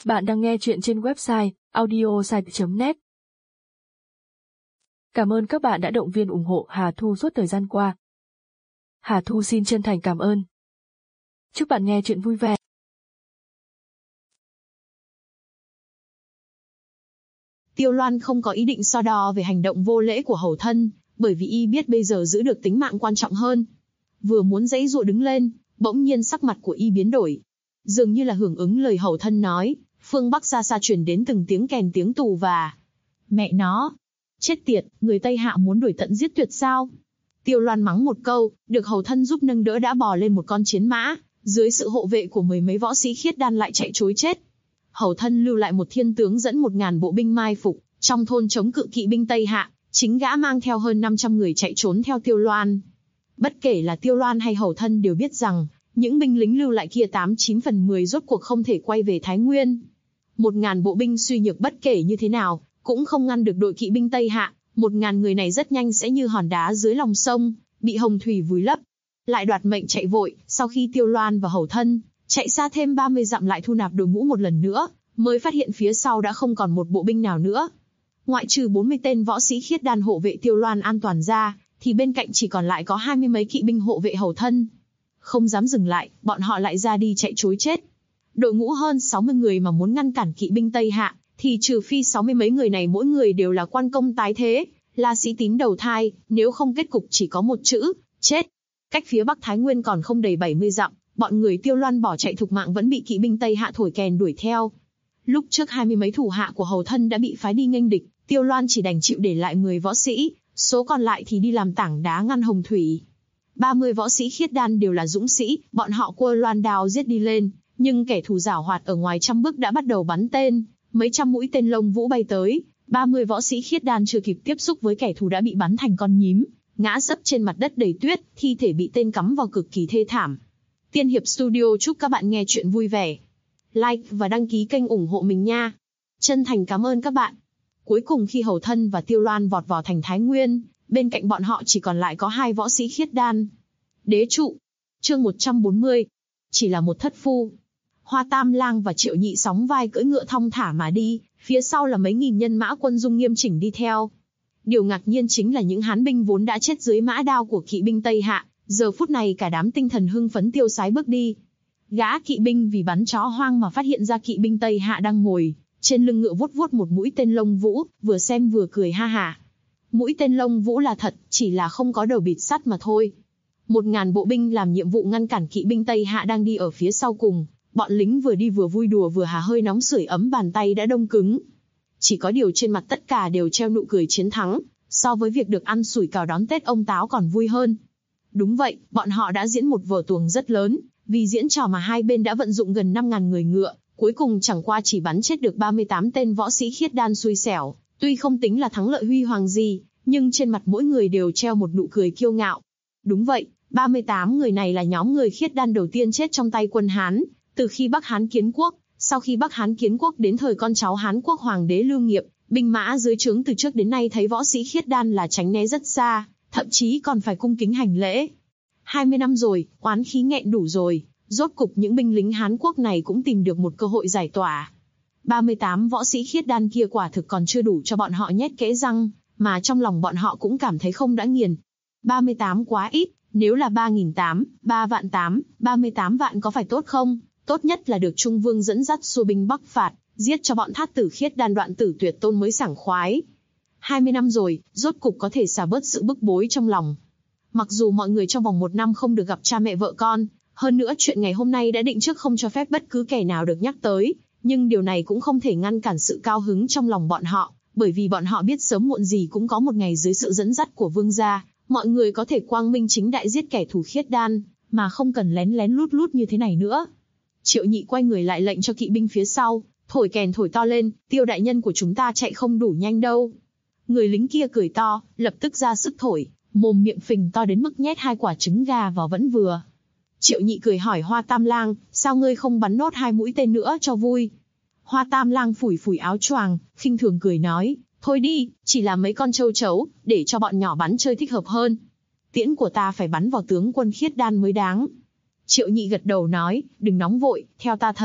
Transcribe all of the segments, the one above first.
Bạn đang nghe chuyện trên website audiosite.net. Cảm ơn các bạn đã động viên ủng hộ Hà Thu suốt thời gian qua. Hà Thu xin chân thành cảm ơn. Chúc bạn nghe chuyện vui vẻ. Tiêu Loan không có ý định so đo về hành động vô lễ của hầu thân, bởi vì y biết bây giờ giữ được tính mạng quan trọng hơn. Vừa muốn giãy giụa đứng lên, bỗng nhiên sắc mặt của y biến đổi. Dường như là hưởng ứng lời hầu thân nói, phương Bắc xa xa truyền đến từng tiếng kèn tiếng tù và... Mẹ nó! Chết tiệt, người Tây Hạ muốn đuổi tận giết tuyệt sao? Tiêu Loan mắng một câu, được hầu thân giúp nâng đỡ đã bò lên một con chiến mã, dưới sự hộ vệ của mười mấy võ sĩ khiết đan lại chạy trối chết. Hầu thân lưu lại một thiên tướng dẫn 1000 bộ binh mai phục, trong thôn chống cự kỵ binh Tây Hạ, chính gã mang theo hơn 500 người chạy trốn theo Tiêu Loan. Bất kể là Tiêu Loan hay hầu thân đều biết rằng, những binh lính lưu lại kia 89 phần 10 rốt cuộc không thể quay về Thái Nguyên. 1000 bộ binh suy nhược bất kể như thế nào, cũng không ngăn được đội kỵ binh Tây Hạ, 1000 người này rất nhanh sẽ như hòn đá dưới lòng sông, bị hồng thủy vùi lấp. Lại đoạt mệnh chạy vội, sau khi Tiêu Loan và hầu thân chạy xa thêm 30 dặm lại thu nạp đội ngũ một lần nữa, mới phát hiện phía sau đã không còn một bộ binh nào nữa. Ngoại trừ 40 tên võ sĩ khiết đan hộ vệ Tiêu Loan an toàn ra, thì bên cạnh chỉ còn lại có 20 mấy kỵ binh hộ vệ hầu thân. Không dám dừng lại, bọn họ lại ra đi chạy trối chết. Đội ngũ hơn 60 người mà muốn ngăn cản kỵ binh Tây Hạ, thì trừ phi 60 mấy người này mỗi người đều là quan công tái thế, là sĩ tín đầu thai, nếu không kết cục chỉ có một chữ, chết. Cách phía Bắc Thái Nguyên còn không đầy 70 dặm, bọn người Tiêu Loan bỏ chạy thục mạng vẫn bị kỵ binh Tây Hạ thổi kèn đuổi theo. Lúc trước 20 mấy thủ hạ của hầu thân đã bị phái đi nghênh địch, Tiêu Loan chỉ đành chịu để lại 10 võ sĩ, số còn lại thì đi làm tảng đá ngăn hồng thủy. 30 võ sĩ khiết đan đều là dũng sĩ, bọn họ quơ loan đao giết đi lên, nhưng kẻ thù giảo hoạt ở ngoài trăm bước đã bắt đầu bắn tên, mấy trăm mũi tên lông vũ bay tới, 30 võ sĩ khiết đan chưa kịp tiếp xúc với kẻ thù đã bị bắn thành con nhím, ngã sấp trên mặt đất đầy tuyết, thi thể bị tên cắm vào cực kỳ thê thảm. Tiên Hiệp Studio chúc các bạn nghe chuyện vui vẻ. Like và đăng ký kênh ủng hộ mình nha. Chân thành cảm ơn các bạn. Cuối cùng khi hầu thân và Tiêu Loan vọt vào thành Thái Nguyên, bên cạnh bọn họ chỉ còn lại có 2 võ sĩ khiết đan. Đế trụ. Chương 140. Chỉ là một thất phu. Hoa Tam Lang và Triệu Nhị sóng vai cưỡi ngựa thong thả mà đi, phía sau là mấy nghìn nhân mã quân dung nghiêm chỉnh đi theo. Điều ngạc nhiên chính là những hán binh vốn đã chết dưới mã đao của kỵ binh Tây Hạ, giờ phút này cả đám tinh thần hưng phấn tiêu sái bước đi. Gã kỵ binh vì bắn chó hoang mà phát hiện ra kỵ binh Tây Hạ đang ngồi trên lưng ngựa vuốt vuốt một mũi tên lông vũ, vừa xem vừa cười ha hả. Mũi tên lông vũ là thật, chỉ là không có đầu bịt sắt mà thôi. 1000 bộ binh làm nhiệm vụ ngăn cản kỵ binh Tây Hạ đang đi ở phía sau cùng, bọn lính vừa đi vừa vui đùa vừa hà hơi nóng sưởi ấm, bàn tay đã đông cứng. Chỉ có điều trên mặt tất cả đều treo nụ cười chiến thắng, so với việc được ăn sủi cảo đón Tết ông Táo còn vui hơn. Đúng vậy, bọn họ đã diễn một vở tuồng rất lớn, vì diễn trò mà hai bên đã vận dụng gần 5000 người ngựa, cuối cùng chẳng qua chỉ bắn chết được 38 tên võ sĩ khiết đan xui xẻo. Tuy không tính là thắng lợi huy hoàng gì, nhưng trên mặt mỗi người đều treo một nụ cười kiêu ngạo. Đúng vậy, 38 người này là nhóm người khiết đan đầu tiên chết trong tay quân Hán, từ khi Bắc Hán kiến quốc. Sau khi Bắc Hán kiến quốc đến thời con cháu Hán quốc hoàng đế Lưu Nghiệp, binh mã dưới trướng từ trước đến nay thấy võ sĩ khiết đan là tránh né rất xa, thậm chí còn phải cung kính hành lễ. 20 năm rồi, oán khí nghẹn đủ rồi, rốt cục những binh lính Hán quốc này cũng tìm được một cơ hội giải tỏa. 38 võ sĩ khiết đan kia quả thực còn chưa đủ cho bọn họ nhét kẽ răng, mà trong lòng bọn họ cũng cảm thấy không đã nghiền. 38 quá ít, nếu là 3.800, 3.800, 38 vạn có phải tốt không? Tốt nhất là được Trung Vương dẫn dắt xua binh bắc phạt, giết cho bọn thát tử khiết đan đoạn tử tuyệt tôn mới sảng khoái. 20 năm rồi, rốt cục có thể xả bớt sự bức bối trong lòng. Mặc dù mọi người trong vòng 1 năm không được gặp cha mẹ vợ con, hơn nữa chuyện ngày hôm nay đã định trước không cho phép bất cứ kẻ nào được nhắc tới, nhưng điều này cũng không thể ngăn cản sự cao hứng trong lòng bọn họ, bởi vì bọn họ biết sớm muộn gì cũng có một ngày dưới sự dẫn dắt của vương gia, mọi người có thể quang minh chính đại giết kẻ thù khiết đan, mà không cần lén lén lút lút như thế này nữa. Triệu Nhị quay người lại lệnh cho kỵ binh phía sau, thổi kèn thổi to lên, Tiêu đại nhân của chúng ta chạy không đủ nhanh đâu. Người lính kia cười to, lập tức ra sức thổi, mồm miệng phình to đến mức nhét 2 quả trứng gà vào vẫn vừa. Triệu Nhị cười hỏi Hoa Tam Lang, sao ngươi không bắn nốt 2 mũi tên nữa cho vui? Hoa Tam Lang phủi phủi áo choàng, khinh thường cười nói, thôi đi, chỉ là mấy con châu chấu, để cho bọn nhỏ bắn chơi thích hợp hơn. Tiễn của ta phải bắn vào tướng quân khiết đan mới đáng. Triệu Nhị gật đầu nói, đừng nóng vội, theo ta thấy,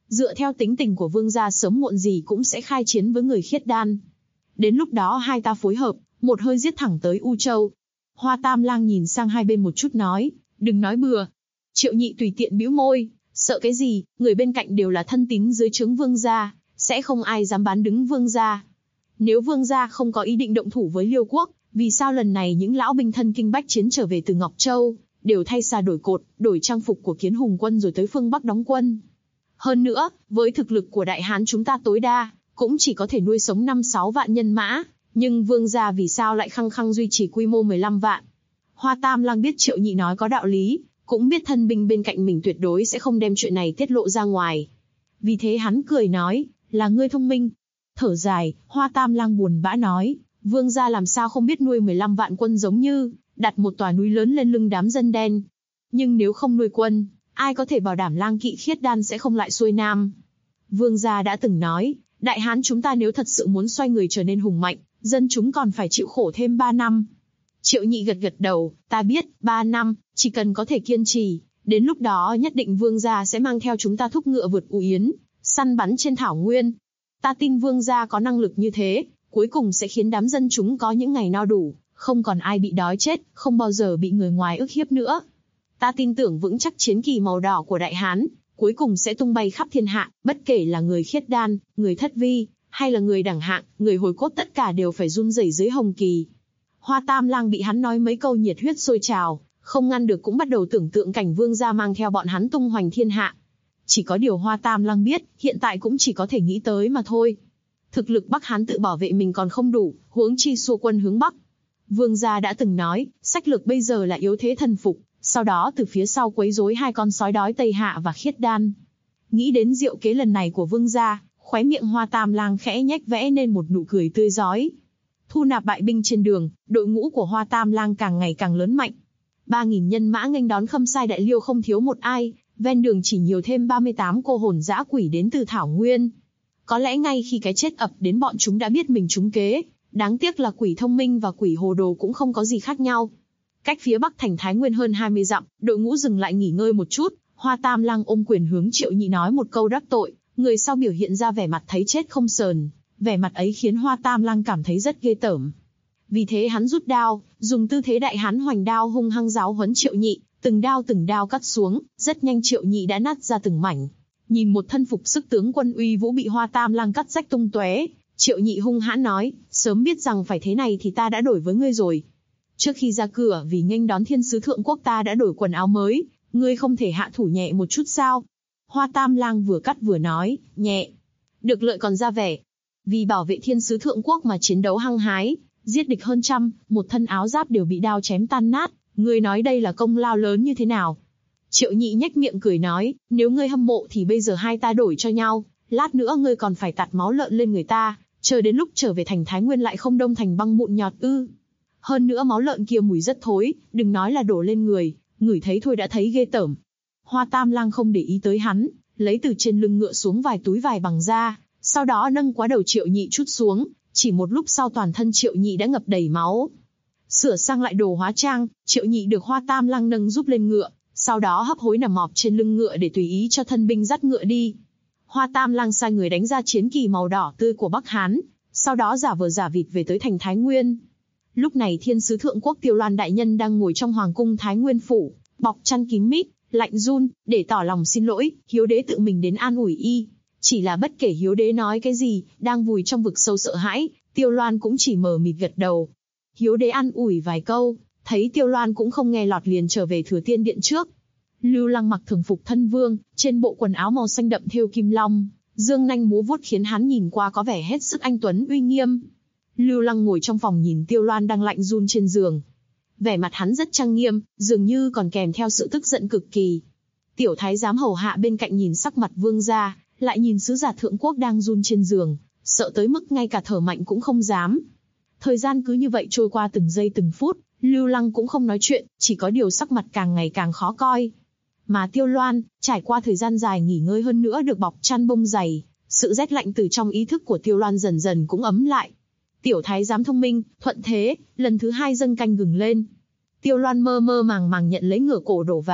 Dựa theo tính tình của vương gia sớm muộn gì cũng sẽ khai chiến với người khiết đan. Đến lúc đó hai ta phối hợp, một hơi giết thẳng tới U Châu. Hoa Tam Lang nhìn sang hai bên một chút nói, đừng nói bừa. Triệu Nhị tùy tiện bĩu môi, sợ cái gì, người bên cạnh đều là thân tín dưới trướng vương gia, sẽ không ai dám bán đứng vương gia. Nếu vương gia không có ý định động thủ với Liêu quốc, vì sao lần này những lão binh thân kinh bách chiến trở về từ Ngọc Châu, đều thay xà đổi cột, đổi trang phục của Kiến Hùng quân rồi tới phương Bắc đóng quân. Hơn nữa, với thực lực của Đại Hán chúng ta tối đa, cũng chỉ có thể nuôi sống 5-6 vạn nhân mã, nhưng vương gia vì sao lại khăng khăng duy trì quy mô 15 vạn. Hoa Tam Lang biết Triệu Nhị nói có đạo lý, cũng biết thân binh bên cạnh mình tuyệt đối sẽ không đem chuyện này tiết lộ ra ngoài. Vì thế hắn cười nói, là ngươi thông minh. Thở dài, Hoa Tam Lang buồn bã nói, vương gia làm sao không biết nuôi 15 vạn quân giống như đặt một tòa núi lớn lên lưng đám dân đen. Nhưng nếu không nuôi quân, ai có thể bảo đảm lang kỵ khiết đan sẽ không lại xuôi nam. Vương gia đã từng nói, Đại Hán chúng ta nếu thật sự muốn xoay người trở nên hùng mạnh, dân chúng còn phải chịu khổ thêm 3 năm. Triệu Nhị gật gật đầu, ta biết, 3 năm, chỉ cần có thể kiên trì, đến lúc đó nhất định vương gia sẽ mang theo chúng ta thúc ngựa vượt U Yến, săn bắn trên thảo nguyên. Ta tin vương gia có năng lực như thế, cuối cùng sẽ khiến đám dân chúng có những ngày no đủ, không còn ai bị đói chết, không bao giờ bị người ngoài ức hiếp nữa. Ta tin tưởng vững chắc chiến kỳ màu đỏ của Đại Hán, cuối cùng sẽ tung bay khắp thiên hạ, bất kể là người khiết đan, người thất vi, hay là người đẳng hạng, người hồi cốt tất cả đều phải run rẩy dưới hồng kỳ. Hoa Tam Lang bị hắn nói mấy câu nhiệt huyết sôi trào, không ngăn được cũng bắt đầu tưởng tượng cảnh vương gia mang theo bọn hắn tung hoành thiên hạ. Chỉ có điều Hoa Tam Lang biết, hiện tại cũng chỉ có thể nghĩ tới mà thôi. Thực lực Bắc Hán tự bảo vệ mình còn không đủ, huống chi xua quân hướng Bắc. Vương gia đã từng nói, sách lược bây giờ là yếu thế thần phục, sau đó từ phía sau quấy rối hai con sói đói Tây Hạ và Khiết Đan. Nghĩ đến diệu kế lần này của vương gia, khóe miệng Hoa Tam Lang khẽ nhếch vẽ nên một nụ cười tươi rói. Thu nạp bại binh trên đường, đội ngũ của Hoa Tam Lang càng ngày càng lớn mạnh. 3.000 nhân mã nghênh đón Khâm Sai Đại Liêu không thiếu một ai, ven đường chỉ nhiều thêm 38 cô hồn dã quỷ đến từ Thảo Nguyên. Có lẽ ngay khi cái chết ập đến bọn chúng đã biết mình trúng kế, đáng tiếc là quỷ thông minh và quỷ hồ đồ cũng không có gì khác nhau. Cách phía bắc thành Thái Nguyên hơn 20 dặm, đội ngũ dừng lại nghỉ ngơi một chút, Hoa Tam Lang ôm quyền hướng Triệu Nhị nói một câu đắc tội, người sau biểu hiện ra vẻ mặt thấy chết không sờn, vẻ mặt ấy khiến Hoa Tam Lang cảm thấy rất ghê tởm. Vì thế hắn rút đao, dùng tư thế đại hán hoành đao hung hăng giáo huấn Triệu Nhị, từng đao cắt xuống, rất nhanh Triệu Nhị đã nát ra từng mảnh. Nhìn một thân phục sức tướng quân uy vũ bị Hoa Tam Lang cắt rách tung tóe, Triệu Nhị hung hãn nói, sớm biết rằng phải thế này thì ta đã đổi với ngươi rồi. Trước khi ra cửa vì nghênh đón thiên sứ thượng quốc ta đã đổi quần áo mới, ngươi không thể hạ thủ nhẹ một chút sao? Hoa Tam Lang vừa cắt vừa nói, nhẹ, được lợi còn ra vẻ. Vì bảo vệ thiên sứ thượng quốc mà chiến đấu hăng hái, giết địch hơn trăm, một thân áo giáp đều bị đao chém tan nát, ngươi nói đây là công lao lớn như thế nào? Triệu Nhị nhếch miệng cười nói, nếu ngươi hâm mộ thì bây giờ hai ta đổi cho nhau, lát nữa ngươi còn phải tạt máu lợn lên người ta, chờ đến lúc trở về thành Thái Nguyên lại không đông thành băng mụn nhọt ư? Hơn nữa máu lợn kia mùi rất thối, đừng nói là đổ lên người, ngửi thấy thôi đã thấy ghê tởm. Hoa Tam Lang không để ý tới hắn, lấy từ trên lưng ngựa xuống vài túi vải bằng da, sau đó nâng quá đầu Triệu Nhị trút xuống, chỉ một lúc sau toàn thân Triệu Nhị đã ngập đầy máu. Sửa sang lại đồ hóa trang, Triệu Nhị được Hoa Tam Lang nâng giúp lên ngựa, sau đó hấp hối nằm mọp trên lưng ngựa để tùy ý cho thân binh dắt ngựa đi. Hoa Tam Lang sai người đánh ra chiến kỳ màu đỏ tươi của Bắc Hán, sau đó giả vờ giả vịt về tới thành Thái Nguyên. Lúc này thiên sứ thượng quốc Tiêu Loan đại nhân đang ngồi trong hoàng cung Thái Nguyên phủ, bọc chăn kín mít, lạnh run, để tỏ lòng xin lỗi, Hiếu đế tự mình đến an ủi y. Chỉ là bất kể Hiếu đế nói cái gì, đang vùi trong vực sâu sợ hãi, Tiêu Loan cũng chỉ mờ mịt gật đầu. Hiếu đế an ủi vài câu, thấy Tiêu Loan cũng không nghe lọt liền trở về Thừa Tiên điện trước. Lưu Lăng mặc thường phục thân vương, trên bộ quần áo màu xanh đậm thêu kim long, dương nanh múa vuốt khiến hắn nhìn qua có vẻ hết sức anh tuấn uy nghiêm. Lưu Lăng ngồi trong phòng nhìn Tiêu Loan đang lạnh run trên giường. Vẻ mặt hắn rất trang nghiêm, dường như còn kèm theo sự tức giận cực kỳ. Tiểu thái giám hầu hạ bên cạnh nhìn sắc mặt vương gia, lại nhìn sứ giả thượng quốc đang run trên giường, sợ tới mức ngay cả thở mạnh cũng không dám. Thời gian cứ như vậy trôi qua từng giây từng phút, Lưu Lăng cũng không nói chuyện, chỉ có điều sắc mặt càng ngày càng khó coi. Mà Tiêu Loan, trải qua thời gian dài nghỉ ngơi hơn nữa được bọc chăn bông dày, sự rét lạnh từ trong ý thức của Tiêu Loan dần dần cũng ấm lại. Tiểu thái giám thông minh, thuận thế, lần thứ hai dâng canh gừng lên. Tiêu Loan mơ mơ màng màng nhận lấy ngửa cổ đổ vào,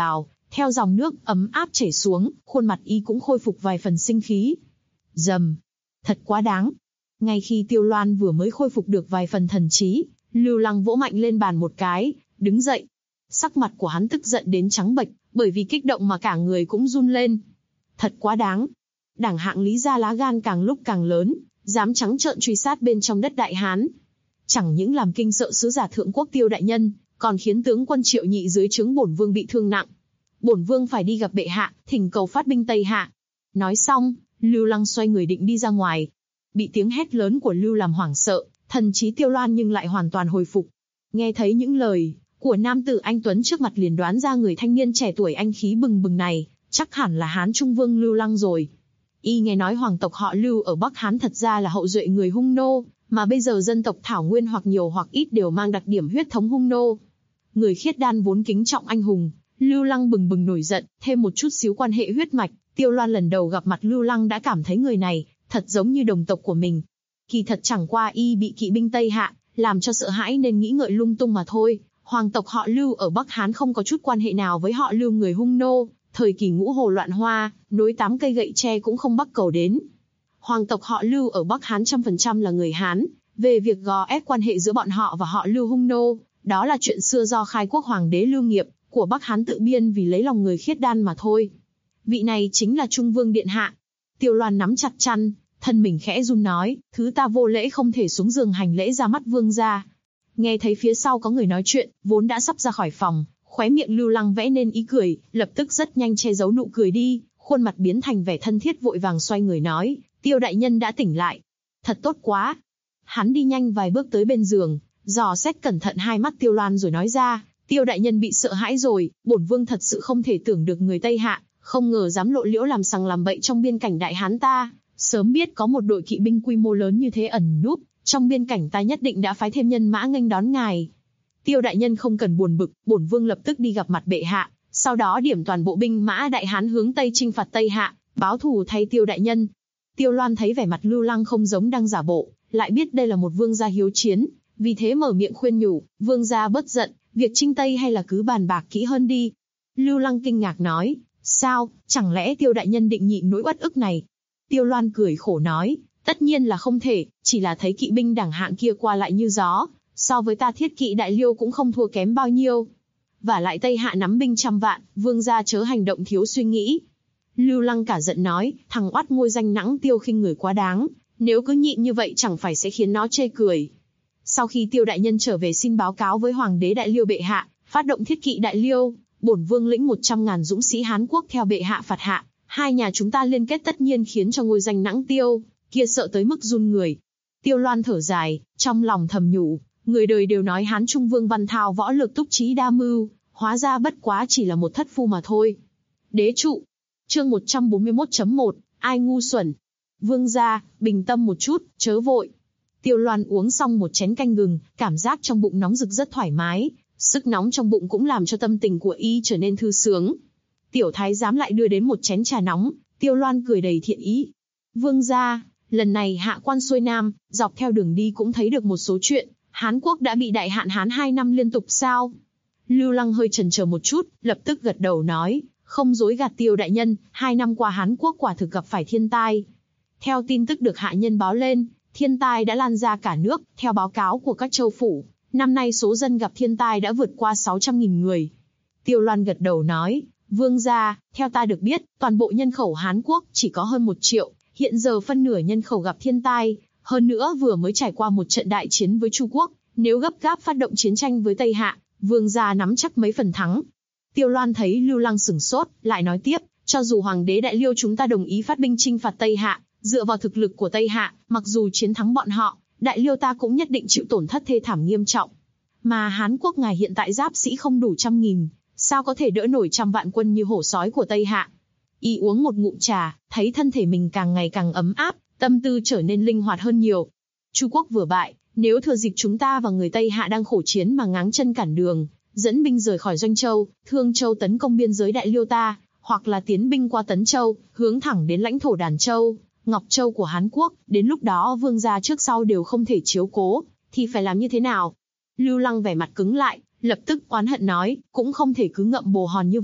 Theo dòng nước ấm áp chảy xuống, khuôn mặt y cũng khôi phục vài phần sinh khí. Rầm, thật quá đáng. Ngay khi Tiêu Loan vừa mới khôi phục được vài phần thần trí, Lưu Lăng vỗ mạnh lên bàn một cái, đứng dậy. Sắc mặt của hắn tức giận đến trắng bệch, bởi vì kích động mà cả người cũng run lên. Thật quá đáng. Đảng hạng Lý gia lá gan càng lúc càng lớn, dám trắng trợn truy sát bên trong đất Đại Hán. Chẳng những làm kinh sợ sứ giả thượng quốc Tiêu đại nhân, còn khiến tướng quân Triệu Nhị dưới trướng bổn vương bị thương nặng. Bổn vương phải đi gặp bệ hạ, thỉnh cầu phát binh Tây Hạ. Nói xong, Lưu Lăng xoay người định đi ra ngoài. Bị tiếng hét lớn của Lưu làm hoảng sợ, thần trí Tiêu Loan nhưng lại hoàn toàn hồi phục. Nghe thấy những lời của nam tử anh tuấn trước mặt liền đoán ra người thanh niên trẻ tuổi anh khí bừng bừng này, chắc hẳn là Hán Trung Vương Lưu Lăng rồi. Y nghe nói hoàng tộc họ Lưu ở Bắc Hán thật ra là hậu duệ người Hung nô, mà bây giờ dân tộc Thảo Nguyên hoặc nhiều hoặc ít đều mang đặc điểm huyết thống Hung nô. Người khiết đan vốn kính trọng anh hùng, Lưu Lăng bừng bừng nổi giận, thêm một chút xíu quan hệ huyết mạch, Tiêu Loan lần đầu gặp mặt Lưu Lăng đã cảm thấy người này thật giống như đồng tộc của mình. Kỳ thật chẳng qua y bị kỵ binh Tây Hạ làm cho sợ hãi nên nghĩ ngợi lung tung mà thôi. Hoàng tộc họ Lưu ở Bắc Hán không có chút quan hệ nào với họ Lưu người Hung nô. Thời kỳ ngũ hồ loạn hoa, nối 8 cây gậy tre cũng không bắc cầu đến. Hoàng tộc họ Lưu ở Bắc Hán 100% là người Hán. Về việc gò ép quan hệ giữa bọn họ và họ Lưu Hung nô, đó là chuyện xưa do khai quốc hoàng đế Lưu Nghiệp của Bắc Hán tự biên vì lấy lòng người khiết đan mà thôi. Vị này chính là Trung Vương điện hạ. Tiêu Loan nắm chặt chăn, thân mình khẽ run nói, thứ ta vô lễ không thể xuống giường hành lễ ra mắt vương gia. Nghe thấy phía sau có người nói chuyện, vốn đã sắp ra khỏi phòng, khóe miệng Lưu Lăng vẽ nên ý cười, lập tức rất nhanh che giấu nụ cười đi, khuôn mặt biến thành vẻ thân thiết vội vàng xoay người nói, Tiêu đại nhân đã tỉnh lại. Thật tốt quá. Hắn đi nhanh vài bước tới bên giường, dò xét cẩn thận hai mắt Tiêu Loan rồi nói ra, Tiêu đại nhân bị sợ hãi rồi, bổn vương thật sự không thể tưởng được người Tây Hạ, không ngờ dám lộ liễu làm sằng làm bậy trong biên cảnh Đại Hán ta. Sớm biết có một đội kỵ binh quy mô lớn như thế ẩn núp trong biên cảnh ta nhất định đã phái thêm nhân mã nghênh đón ngài. Tiêu đại nhân không cần buồn bực, bổn vương lập tức đi gặp mặt bệ hạ, sau đó điểm toàn bộ binh mã Đại Hán hướng Tây chinh phạt Tây Hạ, báo thù thay Tiêu đại nhân. Tiêu Loan thấy vẻ mặt Lưu Lăng không giống đang giả bộ, lại biết đây là một vương gia hiếu chiến, vì thế mở miệng khuyên nhủ, vương gia bớt giận, việc chinh Tây hay là cứ bàn bạc kỹ hơn đi. Lưu Lăng kinh ngạc nói, sao, chẳng lẽ Tiêu đại nhân định nhịn nỗi uất ức này? Tiêu Loan cười khổ nói, tất nhiên là không thể, chỉ là thấy kỵ binh đẳng hạng kia qua lại như gió, so với ta Thiết kỵ Đại Liêu cũng không thua kém bao nhiêu. Và lại Tây Hạ nắm binh 100 vạn, vương gia chớ hành động thiếu suy nghĩ. Lưu Lăng cả giận nói, thằng oát ngôi danh nẵng Tiêu khinh người quá đáng, nếu cứ nhịn như vậy chẳng phải sẽ khiến nó chê cười. Sau khi Tiêu đại nhân trở về xin báo cáo với Hoàng đế Đại Liêu bệ hạ, phát động Thiết kỵ Đại Liêu, bổn vương lĩnh 100.000 dũng sĩ Hán quốc theo bệ hạ phạt hạ. Hai nhà chúng ta liên kết tất nhiên khiến cho ngôi danh nẵng Tiêu kia sợ tới mức run người. Tiêu Loan thở dài, trong lòng thầm nhủ, người đời đều nói Hán Trung Vương văn thao võ lược túc trí đa mưu, hóa ra bất quá chỉ là một thất phu mà thôi. Đế trụ. Chương 141.1, ai ngu xuẩn. Vương gia, bình tâm một chút, chớ vội. Tiêu Loan uống xong một chén canh gừng, cảm giác trong bụng nóng rực rất thoải mái, sức nóng trong bụng cũng làm cho tâm tình của y trở nên thư sướng. Tiểu thái giám lại đưa đến một chén trà nóng, Tiêu Loan cười đầy thiện ý. Vương gia, lần này hạ quan xuôi nam, dọc theo đường đi cũng thấy được một số chuyện, Hán quốc đã bị đại hạn hán 2 năm liên tục sao? Lưu Lăng hơi chần chờ một chút, lập tức gật đầu nói, không dối gạt Tiêu đại nhân, 2 năm qua Hán quốc quả thực gặp phải thiên tai. Theo tin tức được hạ nhân báo lên, thiên tai đã lan ra cả nước, theo báo cáo của các châu phủ, năm nay số dân gặp thiên tai đã vượt qua 600.000 người. Tiêu Loan gật đầu nói, vương gia, theo ta được biết, toàn bộ nhân khẩu Hán quốc chỉ có hơn 1 triệu, hiện giờ phân nửa nhân khẩu gặp thiên tai, hơn nữa vừa mới trải qua một trận đại chiến với Chu Quốc, nếu gấp gáp phát động chiến tranh với Tây Hạ, vương gia nắm chắc mấy phần thắng. Tiêu Loan thấy Lưu Lăng sửng sốt, lại nói tiếp, cho dù Hoàng đế Đại Liêu chúng ta đồng ý phát binh chinh phạt Tây Hạ, dựa vào thực lực của Tây Hạ, mặc dù chiến thắng bọn họ, Đại Liêu ta cũng nhất định chịu tổn thất thê thảm nghiêm trọng. Mà Hán quốc ngài hiện tại giáp sĩ không đủ 100.000, sao có thể đỡ nổi 100 vạn quân như hổ sói của Tây Hạ. Y uống một ngụm trà, thấy thân thể mình càng ngày càng ấm áp, tâm tư trở nên linh hoạt hơn nhiều. Chu Quốc vừa bại, nếu thừa dịp chúng ta và người Tây Hạ đang khổ chiến mà ngáng chân cản đường, dẫn binh rời khỏi Doanh Châu, Thương Châu tấn công biên giới Đại Liêu ta, hoặc là tiến binh qua Tấn Châu, hướng thẳng đến lãnh thổ Đàn Châu, Ngọc Châu của Hán quốc, đến lúc đó vương gia trước sau đều không thể chiếu cố, thì phải làm như thế nào? Lưu Lăng vẻ mặt cứng lại, lập tức oán hận nói, cũng không thể cứ ngậm bồ hòn như vậy,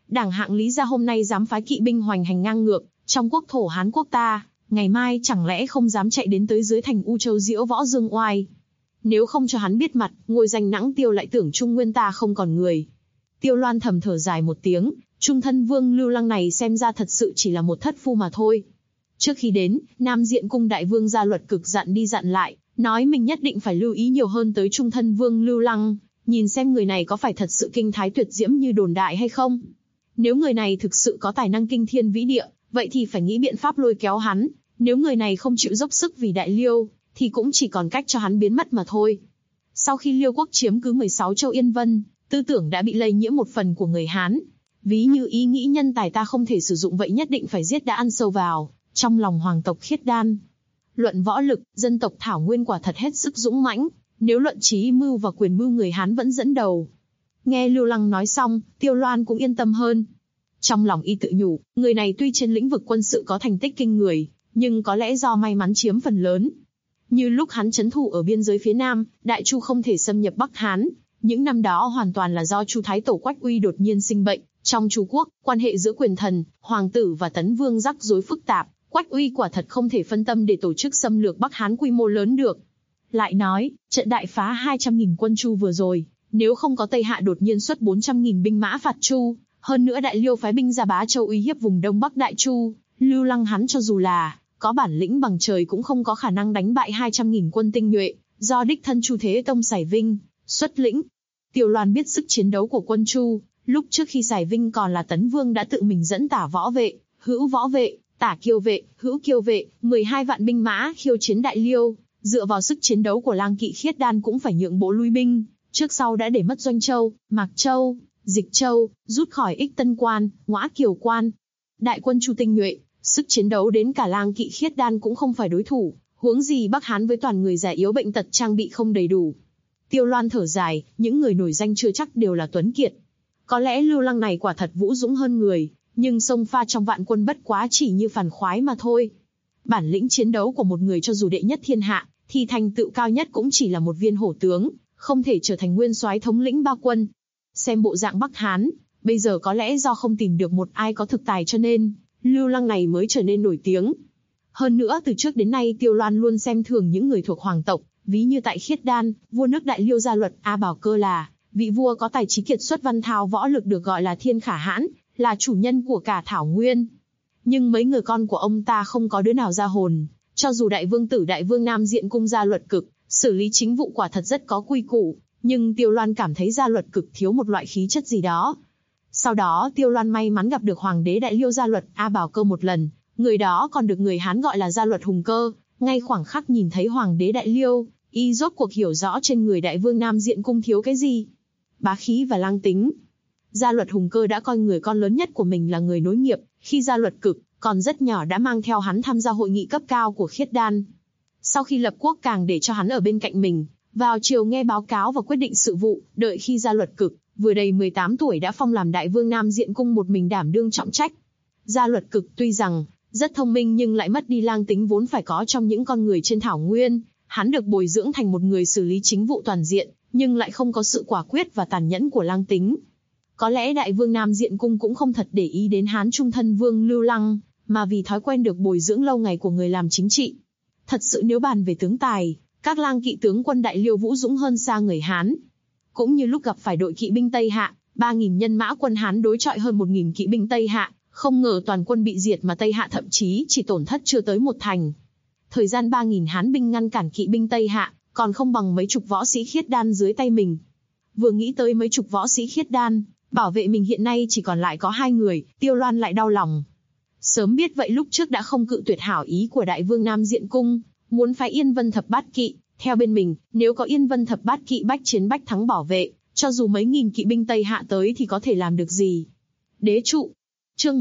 Đảng hạng Lý gia hôm nay dám phái kỵ binh hoành hành ngang ngược, trong quốc thổ Hán quốc ta, ngày mai chẳng lẽ không dám chạy đến tới dưới thành U Châu diễu võ dương oai. Nếu không cho hắn biết mặt, ngôi danh Nãng Tiêu lại tưởng Trung Nguyên ta không còn người. Tiêu Loan thầm thở dài một tiếng, trung thân vương Lưu Lăng này xem ra thật sự chỉ là một thất phu mà thôi. Trước khi đến, Nam Diện cung đại vương Gia Luật Cực dặn đi dặn lại, nói mình nhất định phải lưu ý nhiều hơn tới trung thân vương Lưu Lăng, nhìn xem người này có phải thật sự kinh thái tuyệt diễm như đồn đại hay không. Nếu người này thực sự có tài năng kinh thiên vĩ địa, vậy thì phải nghĩ biện pháp lôi kéo hắn, nếu người này không chịu dốc sức vì Đại Liêu, thì cũng chỉ còn cách cho hắn biến mất mà thôi. Sau khi Liêu quốc chiếm cứ 16 châu Yên Vân, tư tưởng đã bị lây nhiễm một phần của người Hán. Ví như ý nghĩ nhân tài ta không thể sử dụng vậy nhất định phải giết đã ăn sâu vào trong lòng hoàng tộc Khiết Đan. Luận võ lực, dân tộc Thảo Nguyên quả thật hết sức dũng mãnh, nếu luận trí mưu và quyền mưu người Hán vẫn dẫn đầu. Nghe Lưu Lăng nói xong, Tiêu Loan cũng yên tâm hơn. Trong lòng y tự nhủ, người này tuy trên lĩnh vực quân sự có thành tích kinh người, nhưng có lẽ do may mắn chiếm phần lớn. Như lúc hắn trấn thủ ở biên giới phía Nam, Đại Chu không thể xâm nhập Bắc Hán. Những năm đó hoàn toàn là do Chu Thái Tổ Quách Uy đột nhiên sinh bệnh. Trong Chu quốc, quan hệ giữa quyền thần, hoàng tử và tấn vương rắc rối phức tạp. Quách Uy quả thật không thể phân tâm để tổ chức xâm lược Bắc Hán quy mô lớn được. Lại nói, trận đại phá 200.000 quân Chu vừa rồi, nếu không có Tây Hạ đột nhiên xuất 400.000 binh mã phạt Chu, hơn nữa Đại Liêu phái binh ra Bá Châu uy hiếp vùng Đông Bắc Đại Chu, Lưu Lăng hắn cho dù là có bản lĩnh bằng trời cũng không có khả năng đánh bại 200.000 quân tinh nhuệ, do đích thân Chu Thế Tông Sải Vinh xuất lĩnh. Tiêu Loan biết sức chiến đấu của quân Chu, lúc trước khi Sải Vinh còn là Tấn Vương đã tự mình dẫn tả võ vệ, hữu võ vệ, tả kiêu vệ, hữu kiêu vệ, 12 vạn binh mã khiêu chiến Đại Liêu, dựa vào sức chiến đấu của lang kỵ Khiết Đan cũng phải nhượng bộ lui binh, trước sau đã để mất Doanh Châu, Mạc Châu, Dịch Châu, rút khỏi Ích Tân Quan, Ngõa Kiều Quan. Đại quân Chu tinh nhuệ, sức chiến đấu đến cả lang kỵ Khiết Đan cũng không phải đối thủ, huống gì Bắc Hán với toàn người già yếu bệnh tật trang bị không đầy đủ. Tiêu Loan thở dài, những người nổi danh chưa chắc đều là tuấn kiệt. Có lẽ Lưu Lăng này quả thật vũ dũng hơn người, nhưng xông pha trong vạn quân bất quá chỉ như phản khoái mà thôi. Bản lĩnh chiến đấu của một người cho dù đệ nhất thiên hạ, thì thành tựu cao nhất cũng chỉ là một viên hổ tướng, không thể trở thành nguyên soái thống lĩnh ba quân. Xem bộ dạng Bắc Hán, bây giờ có lẽ do không tìm được một ai có thực tài cho nên Lưu Lăng này mới trở nên nổi tiếng. Hơn nữa từ trước đến nay Tiêu Loan luôn xem thường những người thuộc hoàng tộc, ví như tại Khiết Đan, vua nước Đại Liêu Gia Luật A Bảo Cơ là vị vua có tài trí kiệt xuất văn thao võ lực được gọi là thiên khả hãn, là chủ nhân của cả Thảo Nguyên. Nhưng mấy người con của ông ta không có đứa nào ra hồn, cho dù đại vương tử Đại vương Nam Diện cung Gia Luật Cực, xử lý chính vụ quả thật rất có quy củ, nhưng Tiêu Loan cảm thấy Gia Luật Cực thiếu một loại khí chất gì đó. Sau đó Tiêu Loan may mắn gặp được hoàng đế Đại Liêu Gia Luật A Bảo Cơ một lần, người đó còn được người Hán gọi là Gia Luật Hùng Cơ. Ngay khoảng khắc nhìn thấy hoàng đế Đại Liêu, y rốt cuộc hiểu rõ trên người đại vương Nam Diện cung thiếu cái gì. Bá khí và lang tính. Gia Luật Hùng Cơ đã coi người con lớn nhất của mình là người nối nghiệp, khi Gia Luật Cực còn rất nhỏ đã mang theo hắn tham gia hội nghị cấp cao của Khiết Đan. Sau khi lập quốc càng để cho hắn ở bên cạnh mình, vào chiều nghe báo cáo và quyết định sự vụ, đợi khi Gia Luật Cực vừa đầy 18 tuổi đã phong làm đại vương Nam Diện cung một mình đảm đương trọng trách. Gia Luật Cực tuy rằng rất thông minh nhưng lại mất đi lang tính vốn phải có trong những con người trên Thảo Nguyên, hắn được bồi dưỡng thành một người xử lý chính vụ toàn diện, nhưng lại không có sự quả quyết và tàn nhẫn của lang tính. Có lẽ đại vương Nam Diện cung cũng không thật để ý đến Hán trung thân vương Lưu Lăng, mà vì thói quen được bồi dưỡng lâu ngày của người làm chính trị. Thật sự nếu bàn về tướng tài, các lang kỵ tướng quân Đại Liêu vũ dũng hơn xa người Hán. Cũng như lúc gặp phải đội kỵ binh Tây Hạ, 3.000 nhân mã quân Hán đối chọi hơn 1.000 kỵ binh Tây Hạ, không ngờ toàn quân bị diệt mà Tây Hạ thậm chí chỉ tổn thất chưa tới một thành. Thời gian 3.000 Hán binh ngăn cản kỵ binh Tây Hạ, còn không bằng mấy chục võ sĩ Khiết Đan dưới tay mình. Vừa nghĩ tới mấy chục võ sĩ Khiết Đan, bảo vệ mình hiện nay chỉ còn lại có 2 người, Tiêu Loan lại đau lòng. Sớm biết vậy lúc trước đã không cự tuyệt hảo ý của đại vương Nam Diện cung, muốn phái Yên Vân Thập Bát Kỵ theo bên mình, nếu có Yên Vân Thập Bát Kỵ bách chiến bách thắng bảo vệ, cho dù mấy nghìn kỵ binh Tây Hạ tới thì có thể làm được gì. Đế trụ. Chương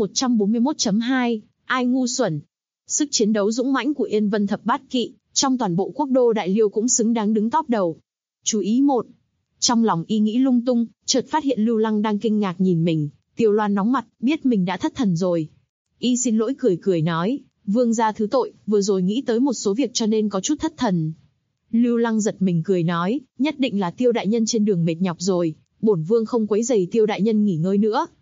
141.2, ai ngu xuẩn. Sức chiến đấu dũng mãnh của Yên Vân Thập Bát Kỵ, trong toàn bộ quốc đô Đại Liêu cũng xứng đáng đứng top đầu. Chú ý 1. Trong lòng y nghĩ lung tung, chợt phát hiện Lưu Lăng đang kinh ngạc nhìn mình, Tiêu Loan nóng mặt, biết mình đã thất thần rồi. Y xin lỗi cười cười nói, vương gia thứ tội, vừa rồi nghĩ tới một số việc cho nên có chút thất thần. Lưu Lăng giật mình cười nói, nhất định là Tiêu đại nhân trên đường mệt nhọc rồi, bổn vương không quấy rầy Tiêu đại nhân nghỉ ngơi nữa.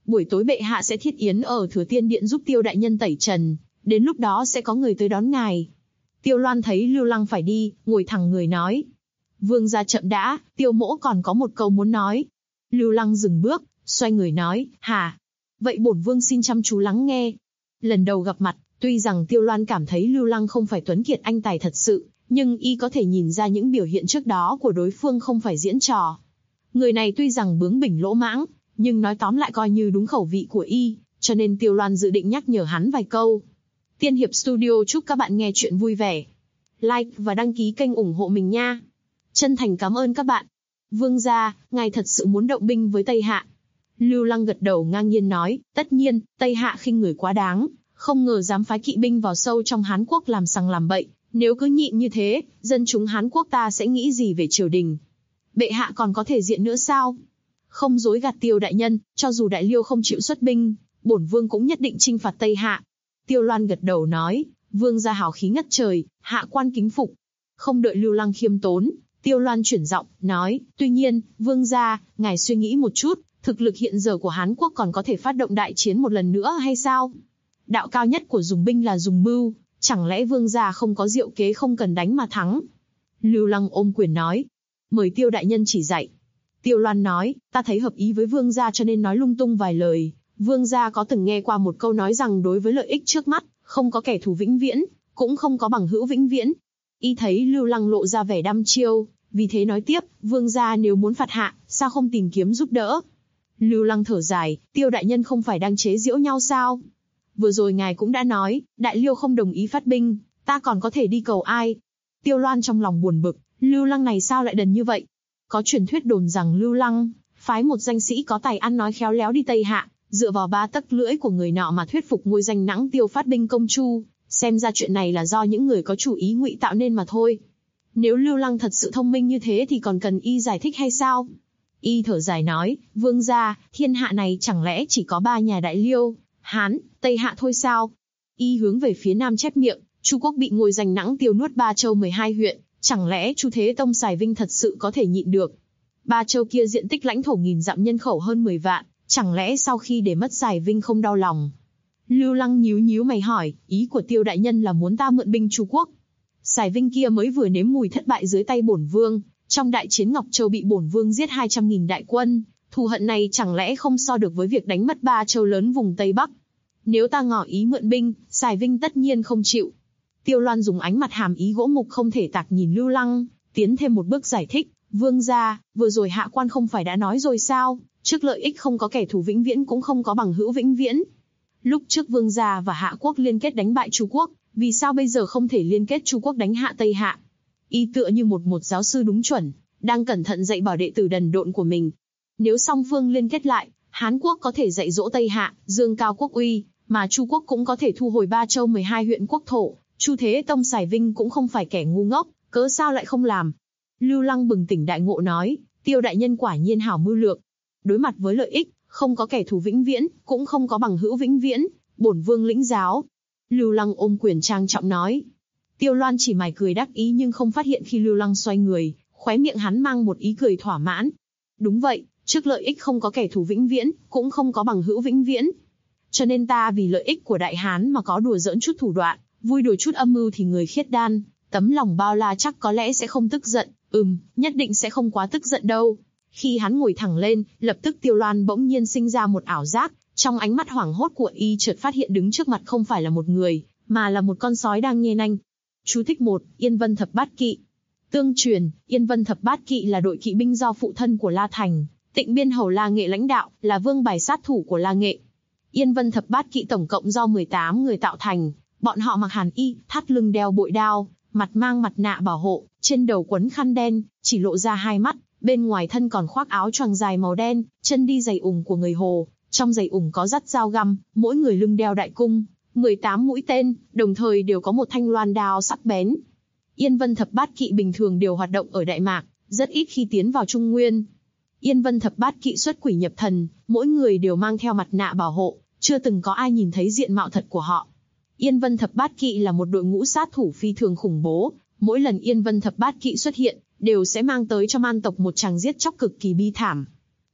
Buổi tối bệ hạ sẽ thiết yến ở Thừa Tiên Điện giúp Tiêu đại nhân tẩy trần, đến lúc đó sẽ có người tới đón ngài. Tiêu Loan thấy Lưu Lăng phải đi, ngồi thẳng người nói. Vương gia chậm đã, Tiêu mỗ còn có một câu muốn nói. Lưu Lăng dừng bước, xoay người nói, hả? Vậy bổn vương xin chăm chú lắng nghe. Lần đầu gặp mặt, tuy rằng Tiêu Loan cảm thấy Lưu Lăng không phải tuấn kiệt anh tài thật sự, nhưng y có thể nhìn ra những biểu hiện trước đó của đối phương không phải diễn trò. Người này tuy rằng bướng bỉnh lỗ mãng, nhưng nói tóm lại coi như đúng khẩu vị của y, cho nên Tiêu Loan dự định nhắc nhở hắn vài câu. Tiên Hiệp Studio chúc các bạn nghe chuyện vui vẻ. Like và đăng ký kênh ủng hộ mình nha. Chân thành cảm ơn các bạn. Vương gia, ngài thật sự muốn động binh với Tây Hạ? Lưu Lăng gật đầu ngang nhiên nói, tất nhiên, Tây Hạ khinh người quá đáng, không ngờ dám phái kỵ binh vào sâu trong Hán Quốc làm sằng làm bậy. Nếu cứ nhịn như thế, dân chúng Hán Quốc ta sẽ nghĩ gì về triều đình? Bệ hạ còn có thể diện nữa sao? Không dối gạt Tiêu đại nhân, cho dù Đại Liêu không chịu xuất binh, bổn vương cũng nhất định chinh phạt Tây Hạ. Tiêu Loan gật đầu nói, vương gia hào khí ngất trời, hạ quan kính phục. Không đợi Lưu Lăng khiêm tốn, Tiêu Loan chuyển giọng, nói, tuy nhiên, vương gia, ngài suy nghĩ một chút, thực lực hiện giờ của Hán Quốc còn có thể phát động đại chiến một lần nữa hay sao? Đạo cao nhất của dùng binh là dùng mưu, chẳng lẽ vương gia không có diệu kế không cần đánh mà thắng? Lưu Lăng ôm quyền nói, mời Tiêu đại nhân chỉ dạy. Tiêu Loan nói, ta thấy hợp ý với vương gia cho nên nói lung tung vài lời. Vương gia có từng nghe qua một câu nói rằng đối với lợi ích trước mắt, không có kẻ thù vĩnh viễn, cũng không có bằng hữu vĩnh viễn. Y thấy Lưu Lăng lộ ra vẻ đăm chiêu, vì thế nói tiếp, vương gia nếu muốn phạt hạ, sao không tìm kiếm giúp đỡ? Lưu Lăng thở dài, Tiêu đại nhân không phải đang chế giễu nhau sao? Vừa rồi ngài cũng đã nói, Đại Liêu không đồng ý phát binh, ta còn có thể đi cầu ai? Tiêu Loan trong lòng buồn bực, Lưu Lăng này sao lại đần như vậy? Có truyền thuyết đồn rằng Lưu Lăng phái một danh sĩ có tài ăn nói khéo léo đi Tây Hạ, dựa vào 3 tấc lưỡi của người nọ mà thuyết phục ngôi danh Nãng Tiêu phát binh công Chu. Xem ra chuyện này là do những người có chủ ý ngụy tạo nên mà thôi. Nếu Lưu Lăng thật sự thông minh như thế thì còn cần y giải thích hay sao? Y thở dài nói, vương gia, thiên hạ này chẳng lẽ chỉ có 3 nhà Đại Liêu, Hán, Tây Hạ thôi sao? Y hướng về phía nam chép miệng, Chu quốc bị ngôi danh Nãng Tiêu nuốt 3 châu 12 huyện, chẳng lẽ Chu Thế Tông Sài Vinh thật sự có thể nhịn được? 3 châu kia diện tích lãnh thổ 1000 dặm, nhân khẩu hơn 10 vạn, chẳng lẽ sau khi để mất Sài Vinh không đau lòng? Lưu Lăng nhíu nhíu mày hỏi, ý của Tiêu đại nhân là muốn ta mượn binh Chu quốc? Sài Vinh kia mới vừa nếm mùi thất bại dưới tay bổn vương, trong đại chiến Ngọc Châu bị bổn vương giết 200.000 đại quân, thù hận này chẳng lẽ không so được với việc đánh mất 3 châu lớn vùng Tây Bắc? Nếu ta ngỏ ý mượn binh, Sài Vinh tất nhiên không chịu. Tiêu Loan dùng ánh mặt hàm ý gỗ mục không thể tạc nhìn Lưu Lăng, tiến thêm một bước giải thích, vương gia, vừa rồi hạ quan không phải đã nói rồi sao, trước lợi ích không có kẻ thù vĩnh viễn cũng không có bằng hữu vĩnh viễn. Lúc trước vương gia và Hạ quốc liên kết đánh bại Chu quốc, vì sao bây giờ không thể liên kết Chu quốc đánh hạ Tây Hạ? Y tựa như một giáo sư đúng chuẩn, đang cẩn thận dạy bảo đệ tử đần độn của mình. Nếu song phương liên kết lại, Hán quốc có thể dạy dỗ Tây Hạ, dương cao quốc uy, mà Chu quốc cũng có thể thu hồi 3 châu 12 huyện quốc thổ. Chu Thế Tông Sài Vinh cũng không phải kẻ ngu ngốc, cớ sao lại không làm? Lưu Lăng bừng tỉnh đại ngộ nói, Tiêu đại nhân quả nhiên hảo mưu lược. Đối mặt với lợi ích, không có kẻ thù vĩnh viễn, cũng không có bằng hữu vĩnh viễn, bổn vương lĩnh giáo. Lưu Lăng ôm quyền trang trọng nói. Tiêu Loan chỉ mải cười đắc ý nhưng không phát hiện khi Lưu Lăng xoay người, khóe miệng hắn mang một ý cười thỏa mãn. Đúng vậy, trước lợi ích không có kẻ thù vĩnh viễn, cũng không có bằng hữu vĩnh viễn. Cho nên ta vì lợi ích của Đại Hán mà có đùa giỡn chút thủ đoạn, vui đùa chút âm mưu thì người khiết đan, tấm lòng bao la chắc có lẽ sẽ không tức giận, nhất định sẽ không quá tức giận đâu. Khi hắn ngồi thẳng lên, lập tức Tiêu Loan bỗng nhiên sinh ra một ảo giác, trong ánh mắt hoảng hốt của y chợt phát hiện đứng trước mặt không phải là một người, mà là một con sói đang nhe nanh. Chú thích 1, Yên Vân Thập Bát Kỵ. Tương truyền, Yên Vân Thập Bát Kỵ là đội kỵ binh do phụ thân của La Thành, Tịnh Biên Hầu La Nghệ lãnh đạo, là vương bài sát thủ của La Nghệ. Yên Vân Thập Bát Kỵ tổng cộng do 18 người tạo thành, bọn họ mặc hàn y, thắt lưng đeo bội đao, mặt mang mặt nạ bảo hộ, trên đầu quấn khăn đen, chỉ lộ ra 2 mắt, bên ngoài thân còn khoác áo choàng dài màu đen, chân đi giày ủng của người Hồ, trong giày ủng có dắt dao găm, mỗi người lưng đeo đại cung, 18 mũi tên, đồng thời đều có một thanh loan đao sắc bén. Yên Vân Thập Bát Kỵ bình thường đều hoạt động ở Đại Mạc, rất ít khi tiến vào Trung Nguyên. Yên Vân Thập Bát Kỵ xuất quỷ nhập thần, mỗi người đều mang theo mặt nạ bảo hộ, chưa từng có ai nhìn thấy diện mạo thật của họ. Yên Vân Thập Bát Kỵ là một đội ngũ sát thủ phi thường khủng bố, mỗi lần Yên Vân Thập Bát Kỵ xuất hiện, đều sẽ mang tới cho man tộc một tràng giết chóc cực kỳ bi thảm.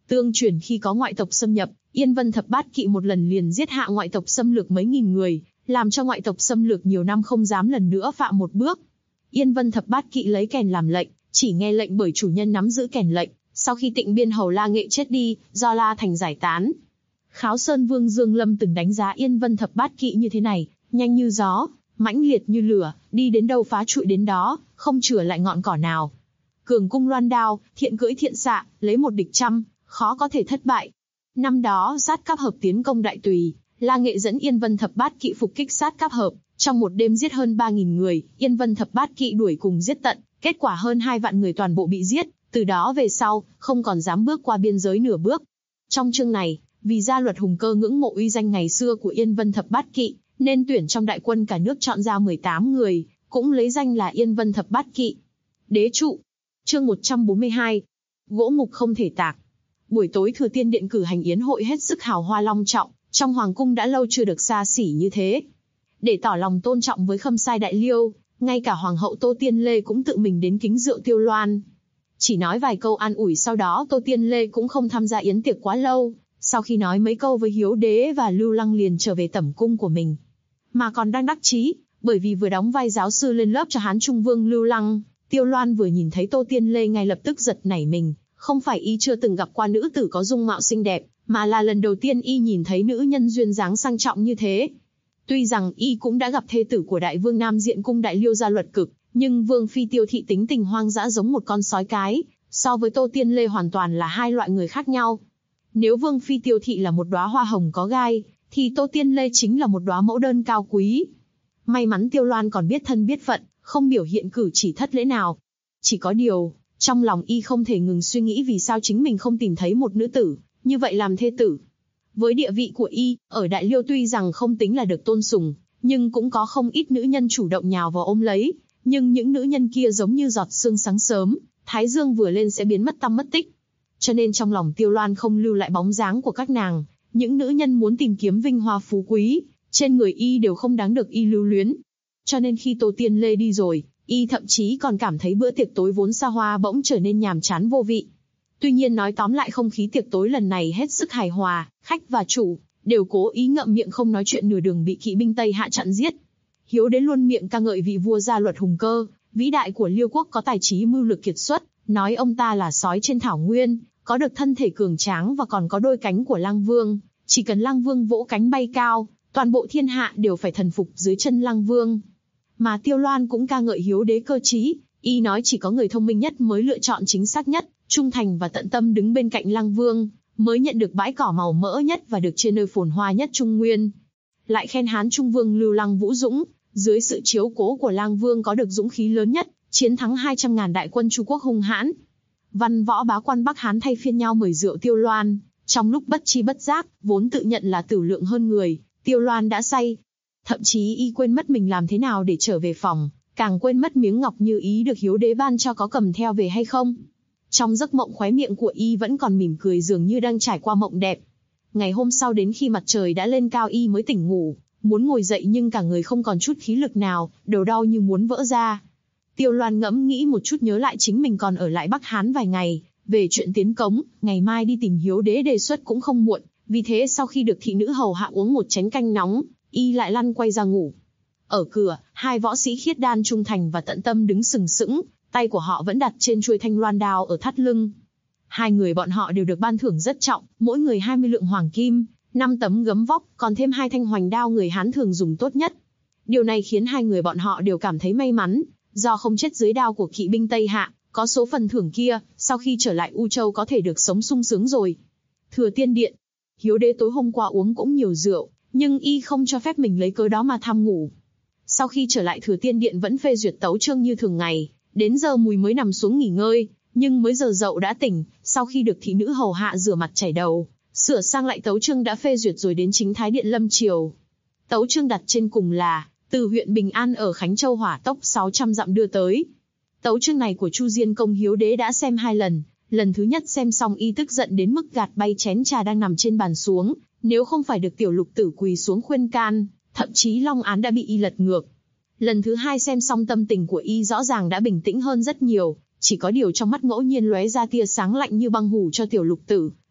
Tương truyền khi có ngoại tộc xâm nhập, Yên Vân Thập Bát Kỵ một lần liền giết hạ ngoại tộc xâm lược mấy nghìn người, làm cho ngoại tộc xâm lược nhiều năm không dám lần nữa phạm một bước. Yên Vân Thập Bát Kỵ lấy kèn làm lệnh, chỉ nghe lệnh bởi chủ nhân nắm giữ kèn lệnh. Sau khi Tịnh Biên Hầu La Nghệ chết đi, do La Thành giải tán, Kháo Sơn Vương Dương Lâm từng đánh giá Yên Vân Thập Bát Kỵ như thế này, nhanh như gió, mãnh liệt như lửa, đi đến đâu phá trụi đến đó, không chừa lại ngọn cỏ nào. Cường cung loan đao, thiện cưỡi thiện xạ, lấy một địch trăm, khó có thể thất bại. Năm đó sát cáp hợp tiến công Đại Tùy, La Nghệ dẫn Yên Vân Thập Bát Kỵ phục kích sát cáp hợp, trong một đêm giết hơn 3.000 người, Yên Vân Thập Bát Kỵ đuổi cùng giết tận, kết quả hơn 2 vạn người toàn bộ bị giết, từ đó về sau, không còn dám bước qua biên giới nửa bước. Trong chương này, vì gia luật hùng cơ ngưỡng mộ uy danh ngày xưa của Yên Vân Thập Bát Kỵ, nên tuyển trong đại quân cả nước chọn ra 18 người, cũng lấy danh là Yên Vân Thập Bát Kỵ. Đế trụ. Chương 142. Gỗ mục không thể tạc. Buổi tối Thừa Tiên Điện cử hành yến hội hết sức hào hoa long trọng, trong hoàng cung đã lâu chưa được xa xỉ như thế. Để tỏ lòng tôn trọng với Khâm Sai Đại Liêu, ngay cả hoàng hậu Tô Tiên Lê cũng tự mình đến kính rượu Tiêu Loan. Chỉ nói vài câu an ủi, sau đó Tô Tiên Lê cũng không tham gia yến tiệc quá lâu, sau khi nói mấy câu với Hiếu Đế và Lưu Lăng liền trở về tẩm cung của mình. Mà còn đang đắc chí, bởi vì vừa đóng vai giáo sư lên lớp cho Hán Trung Vương Lưu Lăng, Tiêu Loan vừa nhìn thấy Tô Tiên Lê ngay lập tức giật nảy mình, không phải y chưa từng gặp qua nữ tử có dung mạo xinh đẹp, mà là lần đầu tiên y nhìn thấy nữ nhân duyên dáng sang trọng như thế. Tuy rằng y cũng đã gặp thê tử của đại vương Nam Diện Cung Đại Liêu Gia Luật Cực, nhưng Vương Phi Tiêu Thị tính tình hoang dã giống một con sói cái, so với Tô Tiên Lê hoàn toàn là hai loại người khác nhau. Nếu Vương Phi Tiêu Thị là một đóa hoa hồng có gai, thì Tô Tiên Lê chính là một đóa mẫu đơn cao quý. May mắn Tiêu Loan còn biết thân biết phận, không biểu hiện cử chỉ thất lễ nào. Chỉ có điều, trong lòng y không thể ngừng suy nghĩ vì sao chính mình không tìm thấy một nữ tử như vậy làm thê tử. Với địa vị của y, ở Đại Liêu tuy rằng không tính là được tôn sùng, nhưng cũng có không ít nữ nhân chủ động nhào vào ôm lấy, nhưng những nữ nhân kia giống như giọt sương sáng sớm, thái dương vừa lên sẽ biến mất tăm mất tích. Cho nên trong lòng Tiêu Loan không lưu lại bóng dáng của các nàng, những nữ nhân muốn tìm kiếm vinh hoa phú quý, trên người y đều không đáng được y lưu luyến. Cho nên khi Tô Tiên Lê đi rồi, y thậm chí còn cảm thấy bữa tiệc tối vốn xa hoa bỗng trở nên nhàm chán vô vị. Tuy nhiên nói tóm lại không khí tiệc tối lần này hết sức hài hòa, khách và chủ đều cố ý ngậm miệng không nói chuyện, nửa đường bị kỵ binh Tây Hạ chặn giết. Hiếu Đế luôn miệng ca ngợi vị vua Gia Luật hùng cơ, vĩ đại của Liêu quốc có tài trí mưu lược kiệt xuất, nói ông ta là sói trên thảo nguyên, có được thân thể cường tráng và còn có đôi cánh của Lang Vương, chỉ cần Lang Vương vỗ cánh bay cao, toàn bộ thiên hạ đều phải thần phục dưới chân Lang Vương. Mà Tiêu Loan cũng ca ngợi Hiếu Đế cơ trí, y nói chỉ có người thông minh nhất mới lựa chọn chính xác nhất, trung thành và tận tâm đứng bên cạnh Lang Vương, mới nhận được bãi cỏ màu mỡ nhất và được trên nơi phồn hoa nhất Trung Nguyên. Lại khen Hán Trung Vương Lưu Lăng vũ dũng, dưới sự chiếu cố của Lang Vương có được dũng khí lớn nhất, chiến thắng 200.000 đại quân Chu Quốc hung hãn. Văn võ bá quan Bắc Hán thay phiên nhau mời rượu Tiêu Loan, trong lúc bất chi bất giác, vốn tự nhận là tửu lượng hơn người, Tiêu Loan đã say. Thậm chí y quên mất mình làm thế nào để trở về phòng, càng quên mất miếng ngọc như ý được Hiếu Đế ban cho có cầm theo về hay không. Trong giấc mộng khóe miệng của y vẫn còn mỉm cười, dường như đang trải qua mộng đẹp. Ngày hôm sau đến khi mặt trời đã lên cao y mới tỉnh ngủ, muốn ngồi dậy nhưng cả người không còn chút khí lực nào, đầu đau như muốn vỡ ra. Tiêu Loan ngẫm nghĩ một chút, nhớ lại chính mình còn ở lại Bắc Hán vài ngày, về chuyện tiến cống, ngày mai đi tìm Hiếu Đế đề xuất cũng không muộn, vì thế sau khi được thị nữ hầu hạ uống một chén canh nóng, y lại lăn quay ra ngủ. Ở cửa, hai võ sĩ khiết đan trung thành và tận tâm đứng sừng sững, tay của họ vẫn đặt trên chuôi thanh loan đao ở thắt lưng. Hai người bọn họ đều được ban thưởng rất trọng, mỗi người 20 lượng hoàng kim, 5 tấm gấm vóc, còn thêm 2 thanh hoành đao người Hán thường dùng tốt nhất. Điều này khiến hai người bọn họ đều cảm thấy may mắn, do không chết dưới đao của kỵ binh Tây Hạ, có số phần thưởng kia, sau khi trở lại U Châu có thể được sống sung sướng rồi. Thừa Tiên Điện. Hiếu Đế tối hôm qua uống cũng nhiều rượu, nhưng y không cho phép mình lấy cớ đó mà tham ngủ. Sau khi trở lại Thừa Tiên Điện vẫn phê duyệt tấu chương như thường ngày, đến giờ mùi mới nằm xuống nghỉ ngơi, nhưng mới giờ dậu đã tỉnh, sau khi được thị nữ hầu hạ rửa mặt chải đầu, sửa sang lại tấu chương đã phê duyệt rồi đến chính Thái Điện lâm triều. Tấu chương đặt trên cùng là, từ huyện Bình An ở Khánh Châu hỏa tốc 600 dặm đưa tới. Tấu chương này của Chu Diên Công Hiếu Đế đã xem 2 lần, lần thứ nhất xem xong y tức giận đến mức gạt bay chén trà đang nằm trên bàn xuống, nếu không phải được tiểu lục tử quỳ xuống khuyên can, thậm chí long án đã bị y lật ngược. Lần thứ hai xem xong tâm tình của y rõ ràng đã bình tĩnh hơn rất nhiều, chỉ có điều trong mắt ngẫu nhiên lóe ra tia sáng lạnh như băng hủ cho tiểu lục tử,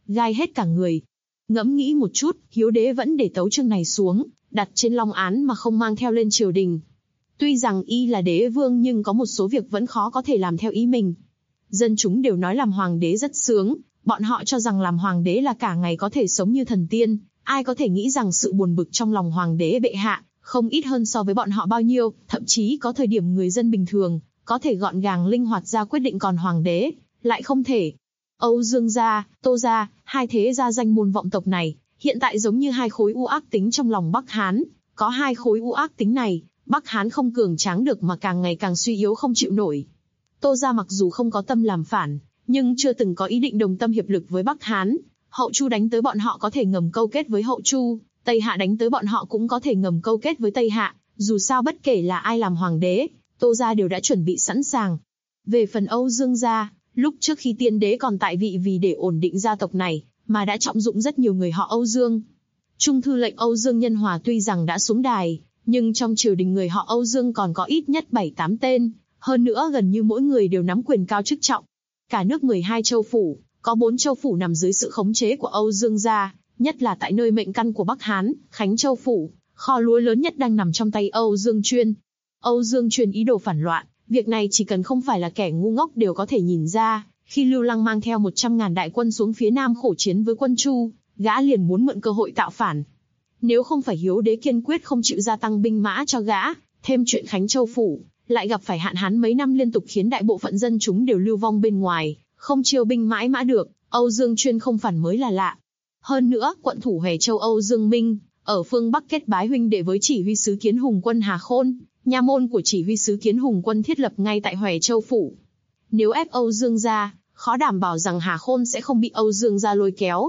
gai hết cả người. Ngẫm nghĩ một chút, Hiếu đế vẫn để tấu chương này xuống, đặt trên long án mà không mang theo lên triều đình. Tuy rằng y là đế vương nhưng có một số việc vẫn khó có thể làm theo ý mình. Dân chúng đều nói làm hoàng đế rất sướng, bọn họ cho rằng làm hoàng đế là cả ngày có thể sống như thần tiên, ai có thể nghĩ rằng sự buồn bực trong lòng hoàng đế bệ hạ không ít hơn so với bọn họ bao nhiêu, thậm chí có thời điểm người dân bình thường có thể gọn gàng linh hoạt ra quyết định còn hoàng đế lại không thể. Âu Dương gia, Tô gia, hai thế gia danh môn vọng tộc này, hiện tại giống như hai khối u ác tính trong lòng Bắc Hán, có hai khối u ác tính này, Bắc Hán không cường tráng được mà càng ngày càng suy yếu không chịu nổi. Tô gia mặc dù không có tâm làm phản, nhưng chưa từng có ý định đồng tâm hiệp lực với Bắc Hán. Hậu Chu đánh tới bọn họ có thể ngầm câu kết với Hậu Chu, Tây Hạ đánh tới bọn họ cũng có thể ngầm câu kết với Tây Hạ. Dù sao bất kể là ai làm hoàng đế, Tô gia đều đã chuẩn bị sẵn sàng. Về phần Âu Dương gia, lúc trước khi tiên đế còn tại vị vì để ổn định gia tộc này, mà đã trọng dụng rất nhiều người họ Âu Dương. Trung thư lệnh Âu Dương Nhân Hòa tuy rằng đã xuống đài, nhưng trong triều đình người họ Âu Dương còn có ít nhất 7-8 tên, hơn nữa gần như mỗi người đều nắm quyền cao chức trọng. Cả nước 12 châu phủ, có 4 châu phủ nằm dưới sự khống chế của Âu Dương gia, nhất là tại nơi mệnh căn của Bắc Hán, Khánh Châu phủ, kho lúa lớn nhất đang nằm trong tay Âu Dương Chuyên. Âu Dương Chuyên ý đồ phản loạn, việc này chỉ cần không phải là kẻ ngu ngốc đều có thể nhìn ra. Khi Lưu Lăng mang theo 100.000 đại quân xuống phía Nam khổ chiến với quân Chu, gã liền muốn mượn cơ hội tạo phản. Nếu không phải Hiếu đế kiên quyết không chịu gia tăng binh mã cho gã, thêm chuyện Khánh Châu phủ lại gặp phải hạn hán mấy năm liên tục khiến đại bộ phận dân chúng đều lưu vong bên ngoài, không chiêu binh mãi mã được, Âu Dương Chuyên không phản mới là lạ. Hơn nữa, quận thủ Hoè Châu Âu Dương Minh, ở phương Bắc kết bái huynh đệ với chỉ huy sứ Kiến Hùng quân Hà Khôn, nha môn của chỉ huy sứ Kiến Hùng quân thiết lập ngay tại Hoè Châu phủ. Nếu ép Âu Dương gia, khó đảm bảo rằng Hà Khôn sẽ không bị Âu Dương gia lôi kéo.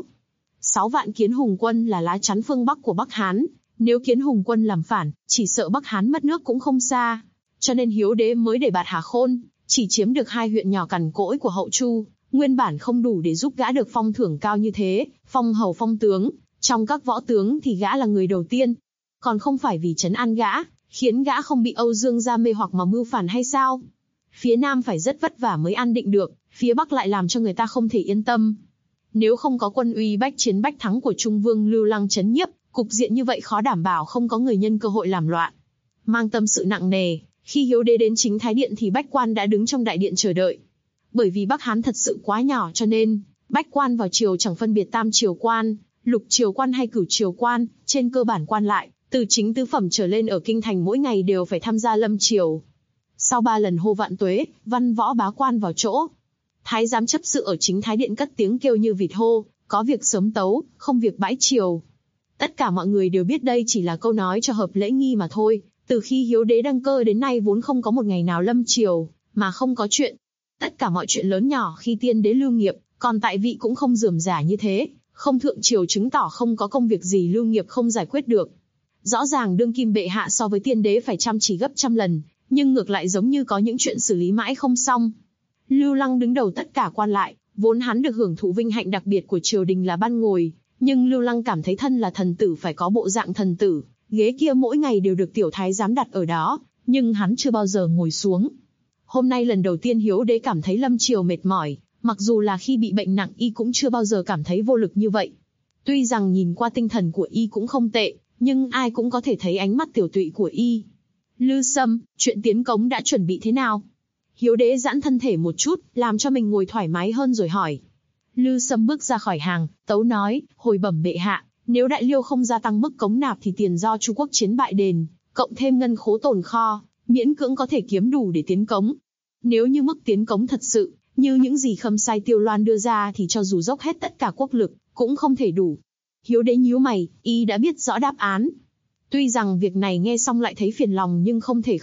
6 vạn Kiến Hùng quân là lá chắn phương Bắc của Bắc Hán, nếu Kiến Hùng quân làm phản, chỉ sợ Bắc Hán mất nước cũng không xa. Cho nên Hiếu đế mới để bạt Hà Khôn, chỉ chiếm được 2 huyện nhỏ cằn cỗi của Hậu Chu, nguyên bản không đủ để giúp gã được phong thưởng cao như thế, phong hầu phong tướng, trong các võ tướng thì gã là người đầu tiên. Còn không phải vì trấn an gã, khiến gã không bị Âu Dương gia mê hoặc mà mưu phản hay sao? Phía Nam phải rất vất vả mới an định được, phía Bắc lại làm cho người ta không thể yên tâm. Nếu không có quân uy bách chiến bách thắng của Trung Vương Lưu Lăng trấn nhiếp, cục diện như vậy khó đảm bảo không có người nhân cơ hội làm loạn. Mang tâm sự nặng nề, khi Hiếu đế đến chính Thái Điện thì bách quan đã đứng trong đại điện chờ đợi. Bởi vì Bắc Hán thật sự quá nhỏ cho nên, bách quan vào triều chẳng phân biệt tam triều quan, lục triều quan hay cửu triều quan, trên cơ bản quan lại, từ chính tứ phẩm trở lên ở kinh thành mỗi ngày đều phải tham gia lâm triều. Sau 3 lần hô vạn tuế, văn võ bá quan vào chỗ. Thái giám chấp sự ở chính Thái Điện cất tiếng kêu như vịt hô, có việc sớm tấu, không việc bãi triều. Tất cả mọi người đều biết đây chỉ là câu nói cho hợp lễ nghi mà thôi. Từ khi Hiếu đế đăng cơ đến nay vốn không có một ngày nào lâm triều mà không có chuyện. Tất cả mọi chuyện lớn nhỏ khi tiên đế lưu nghiệp, còn tại vị cũng không rườm rà như thế, không thượng triều chứng tỏ không có công việc gì lưu nghiệp không giải quyết được. Rõ ràng đương kim bệ hạ so với tiên đế phải chăm chỉ gấp trăm lần, nhưng ngược lại giống như có những chuyện xử lý mãi không xong. Lưu Lăng đứng đầu tất cả quan lại, vốn hắn được hưởng thụ vinh hạnh đặc biệt của triều đình là ban ngồi, nhưng Lưu Lăng cảm thấy thân là thần tử phải có bộ dạng thần tử, ghế kia mỗi ngày đều được tiểu thái giám đặt ở đó, nhưng hắn chưa bao giờ ngồi xuống. Hôm nay lần đầu tiên Hiếu đế cảm thấy lâm triều mệt mỏi, mặc dù là khi bị bệnh nặng y cũng chưa bao giờ cảm thấy vô lực như vậy. Tuy rằng nhìn qua tinh thần của y cũng không tệ, nhưng ai cũng có thể thấy ánh mắt tiểu tụy của y. Lư Sâm, chuyện tiến cống đã chuẩn bị thế nào? Hiếu đế giãn thân thể một chút, làm cho mình ngồi thoải mái hơn rồi hỏi. Lư Sâm bước ra khỏi hàng, tấu nói, hồi bẩm bệ hạ, nếu Đại Liêu không gia tăng mức cống nạp thì tiền do Chu quốc chiến bại đền, cộng thêm ngân khố tồn kho, miễn cưỡng có thể kiếm đủ để tiến cống. Nếu như mức tiến cống thật sự, như những gì Khâm Sai Tiêu Loan đưa ra thì cho dù dốc hết tất cả quốc lực, cũng không thể đủ. Hiếu đế nhíu mày, y đã biết rõ đáp án. Tuy rằng việc này nghe xong lại thấy phiền lòng nhưng không thể.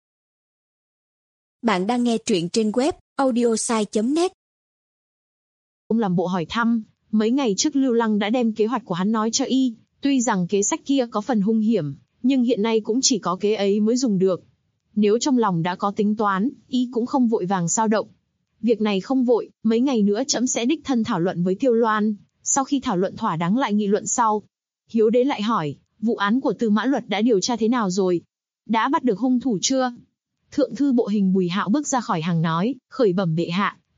Bạn đang nghe truyện trên web audiosai.net. Ông làm bộ hỏi thăm, mấy ngày trước Lưu Lăng đã đem kế hoạch của hắn nói cho y, tuy rằng kế sách kia có phần hung hiểm, nhưng hiện nay cũng chỉ có kế ấy mới dùng được. Nếu trong lòng đã có tính toán, y cũng không vội vàng xao động. Việc này không vội, mấy ngày nữa trẫm sẽ đích thân thảo luận với Tiêu Loan, sau khi thảo luận thỏa đáng lại nghị luận sau. Hiếu đế lại hỏi, vụ án của Tư Mã Luật đã điều tra thế nào rồi? Đã bắt được hung thủ chưa? Thượng thư bộ hình Bùi Hạo bước ra khỏi hàng nói, khởi bẩm bệ hạ,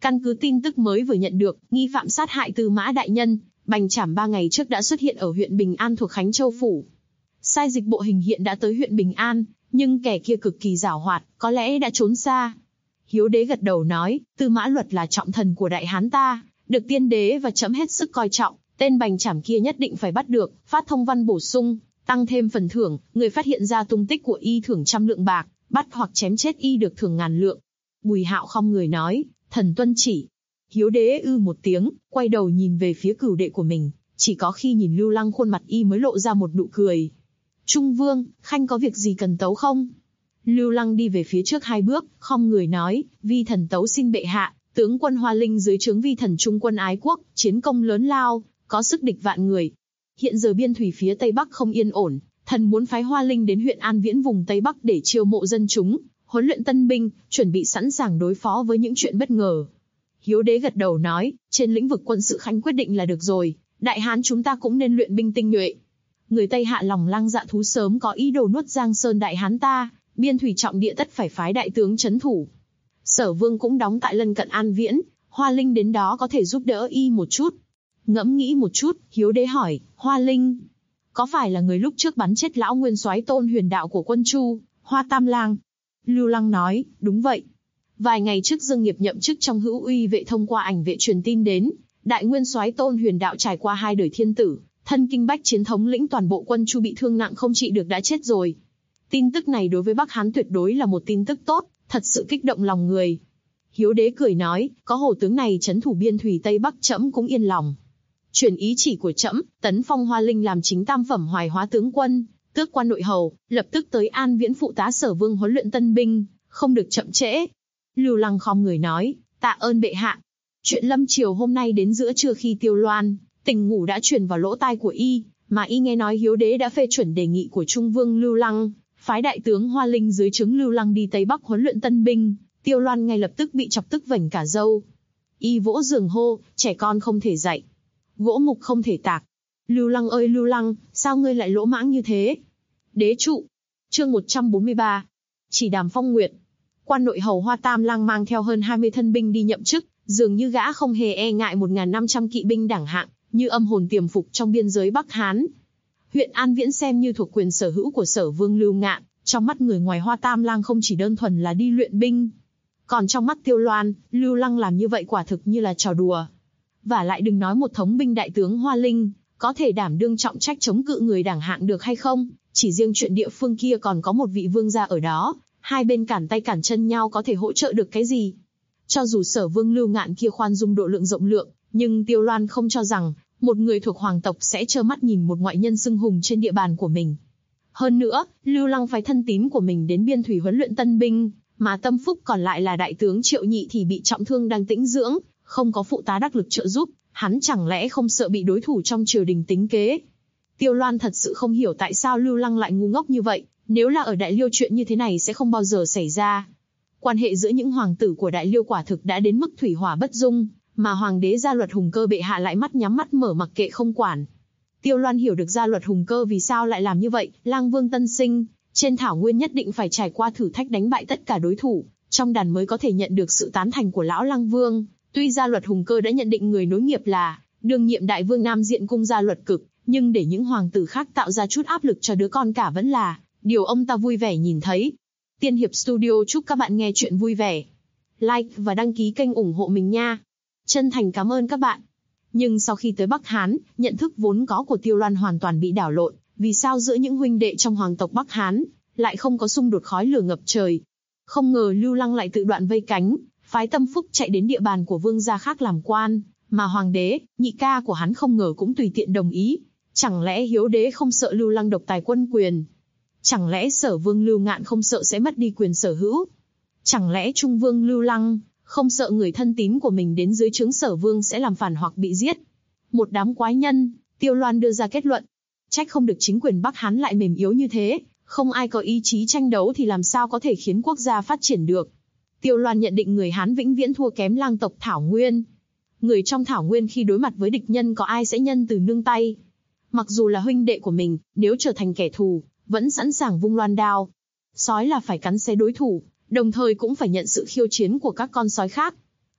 Căn cứ tin tức mới vừa nhận được, nghi phạm sát hại Tư Mã đại nhân, Bành Trảm 3 ngày trước đã xuất hiện ở huyện Bình An thuộc Khánh Châu phủ. Sai dịch bộ hình hiện đã tới huyện Bình An, nhưng kẻ kia cực kỳ giảo hoạt, có lẽ đã trốn xa. Hiếu đế gật đầu nói, Tư Mã Luật là trọng thần của Đại Hán ta, được tiên đế và trẫm hết sức coi trọng, tên Bành Trảm kia nhất định phải bắt được, phát thông văn bổ sung, tăng thêm phần thưởng, người phát hiện ra tung tích của y thưởng 100 lượng bạc, bắt hoặc chém chết y được thưởng 1000 lượng. Bùi Hạo không người nói, thần tuân chỉ. Hiếu đế một tiếng, quay đầu nhìn về phía cửu đệ của mình, chỉ có khi nhìn Lưu Lăng khuôn mặt y mới lộ ra một nụ cười. Trung Vương, Khanh có việc gì cần tấu không? Lưu Lăng đi về phía trước 2 bước, khom người nói, vi thần tấu xin bệ hạ, tướng quân Hoa Linh dưới trướng vi thần trung quân ái quốc, chiến công lớn lao, có sức địch vạn người. Hiện giờ biên thủy phía Tây Bắc không yên ổn, thần muốn phái Hoa Linh đến huyện An Viễn vùng Tây Bắc để chiêu mộ dân chúng, huấn luyện tân binh, chuẩn bị sẵn sàng đối phó với những chuyện bất ngờ. Hiếu đế gật đầu nói, trên lĩnh vực quân sự Khanh quyết định là được rồi, Đại Hán chúng ta cũng nên luyện binh tinh nhuệ. Người Tây Hạ lòng lang dạ thú sớm có ý đồ nuốt Giang Sơn Đại Hán ta, biên thủy trọng địa tất phải phái đại tướng trấn thủ. Sở Vương cũng đóng tại lân cận An Viễn, Hoa Linh đến đó có thể giúp đỡ y một chút. Ngẫm nghĩ một chút, Hiếu đế hỏi, Hoa Linh, có phải là người lúc trước bắn chết lão nguyên soái Tôn Huyền Đạo của quân Chu, Hoa Tam Lang? Lưu Lăng nói, đúng vậy. Vài ngày trước Dương Nghiệp nhậm chức trong Hữu Uy vệ thông qua ảnh vệ truyền tin đến, đại nguyên soái Tôn Huyền Đạo trải qua 2 đời thiên tử, thân kinh bách chiến thống lĩnh toàn bộ quân Chu bị thương nặng không trị được đã chết rồi. Tin tức này đối với Bắc Hán tuyệt đối là một tin tức tốt, thật sự kích động lòng người. Hiếu đế cười nói, có hổ tướng này trấn thủ biên thủy Tây Bắc trẫm cũng yên lòng. Truyền ý chỉ của trẫm, tấn phong Hoa Linh làm chính tam phẩm Hoài Hóa tướng quân, tước quan nội hầu, lập tức tới An Viễn phụ tá Sở Vương huấn luyện tân binh, không được chậm trễ. Lưu Lăng khom người nói, tạ ơn bệ hạ. Chuyện lâm triều hôm nay đến giữa trưa khi Tiêu Loan tỉnh ngủ đã truyền vào lỗ tai của y, mà y nghe nói Hiếu đế đã phê chuẩn đề nghị của Trung Vương Lưu Lăng, phái đại tướng Hoa Linh dưới trướng Lưu Lăng đi Tây Bắc huấn luyện tân binh. Tiêu Loan ngay lập tức bị chọc tức vành cả râu. Y vỗ giường hô, trẻ con không thể dạy, gỗ mục không thể tạc. Lưu Lăng ơi Lưu Lăng, sao ngươi lại lỗ mãng như thế? Đế trụ. Chương 143. Chỉ đàm phong nguyệt. Quan nội hầu Hoa Tam Lang mang theo hơn 20 thân binh đi nhậm chức, dường như gã không hề e ngại 1.500 kỵ binh đẳng hạng, như âm hồn tiềm phục trong biên giới Bắc Hán. Huyện An Viễn xem như thuộc quyền sở hữu của Sở Vương Lưu Ngạn, trong mắt người ngoài Hoa Tam Lang không chỉ đơn thuần là đi luyện binh. Còn trong mắt Tiêu Loan, Lưu Lăng làm như vậy quả thực như là trò đùa. Và lại đừng nói một thống binh đại tướng Hoa Linh, có thể đảm đương trọng trách chống cự người đẳng hạng được hay không, chỉ riêng chuyện địa phương kia còn có một vị vương gia ở đó, hai bên cản tay cản chân nhau có thể hỗ trợ được cái gì. Cho dù Sở Vương Lưu Ngạn kia khoan dung độ lượng rộng lượng, nhưng Tiêu Loan không cho rằng một người thuộc hoàng tộc sẽ trơ mắt nhìn một ngoại nhân xưng hùng trên địa bàn của mình. Hơn nữa, Lưu Lăng phái thân tín của mình đến biên thủy huấn luyện tân binh, mà tâm phúc còn lại là đại tướng Triệu Nhị thì bị trọng thương đang tĩnh dưỡng, không có phụ tá đắc lực trợ giúp, hắn chẳng lẽ không sợ bị đối thủ trong triều đình tính kế. Tiêu Loan thật sự không hiểu tại sao Lưu Lăng lại ngu ngốc như vậy, nếu là ở Đại Liêu chuyện như thế này sẽ không bao giờ xảy ra. Quan hệ giữa những hoàng tử của Đại Liêu quả thực đã đến mức thủy hỏa bất dung, mà hoàng đế Gia Luật Hùng Cơ bệ hạ lại mắt nhắm mắt mở mặc kệ không quản. Tiêu Loan hiểu được Gia Luật Hùng Cơ vì sao lại làm như vậy, Lang Vương tân sinh, trên thảo nguyên nhất định phải trải qua thử thách đánh bại tất cả đối thủ, trong đàn mới có thể nhận được sự tán thành của lão Lang Vương. Tuy Gia Luật Hùng Cơ đã nhận định người nối nghiệp là đương nhiệm đại vương Nam Diện cung Gia Luật Cực, nhưng để những hoàng tử khác tạo ra chút áp lực cho đứa con cả vẫn là điều ông ta vui vẻ nhìn thấy. Tiên Hiệp Studio chúc các bạn nghe chuyện vui vẻ. Like và đăng ký kênh ủng hộ mình nha. Chân thành cảm ơn các bạn. Nhưng sau khi tới Bắc Hán, nhận thức vốn có của Tiêu Loan hoàn toàn bị đảo lộn. Vì sao giữa những huynh đệ trong hoàng tộc Bắc Hán lại không có xung đột khói lửa ngập trời? Không ngờ Lưu Lăng lại tự đoạn vây cánh, phái Tâm Phúc chạy đến địa bàn của vương gia khác làm quan, mà hoàng đế, nhị ca của hắn không ngờ cũng tùy tiện đồng ý. Chẳng lẽ Hiếu đế không sợ Lưu Lăng độc tài quân quyền? Chẳng lẽ Sở Vương Lưu Ngạn không sợ sẽ mất đi quyền sở hữu? Chẳng lẽ Trung Vương Lưu Lăng không sợ người thân tín của mình đến dưới trướng Sở Vương sẽ làm phản hoặc bị giết? Một đám quái nhân, Tiêu Loan đưa ra kết luận. Trách không được chính quyền Bắc Hán lại mềm yếu như thế, không ai có ý chí tranh đấu thì làm sao có thể khiến quốc gia phát triển được. Tiêu Loan nhận định người Hán vĩnh viễn thua kém Lang tộc Thảo Nguyên. Người trong Thảo Nguyên khi đối mặt với địch nhân có ai sẽ nhân từ nương tay? Mặc dù là huynh đệ của mình, nếu trở thành kẻ thù, vẫn sẵn sàng vung loan đao. Sói là phải cắn xé đối thủ, đồng thời cũng phải nhận sự khiêu chiến của các con sói khác.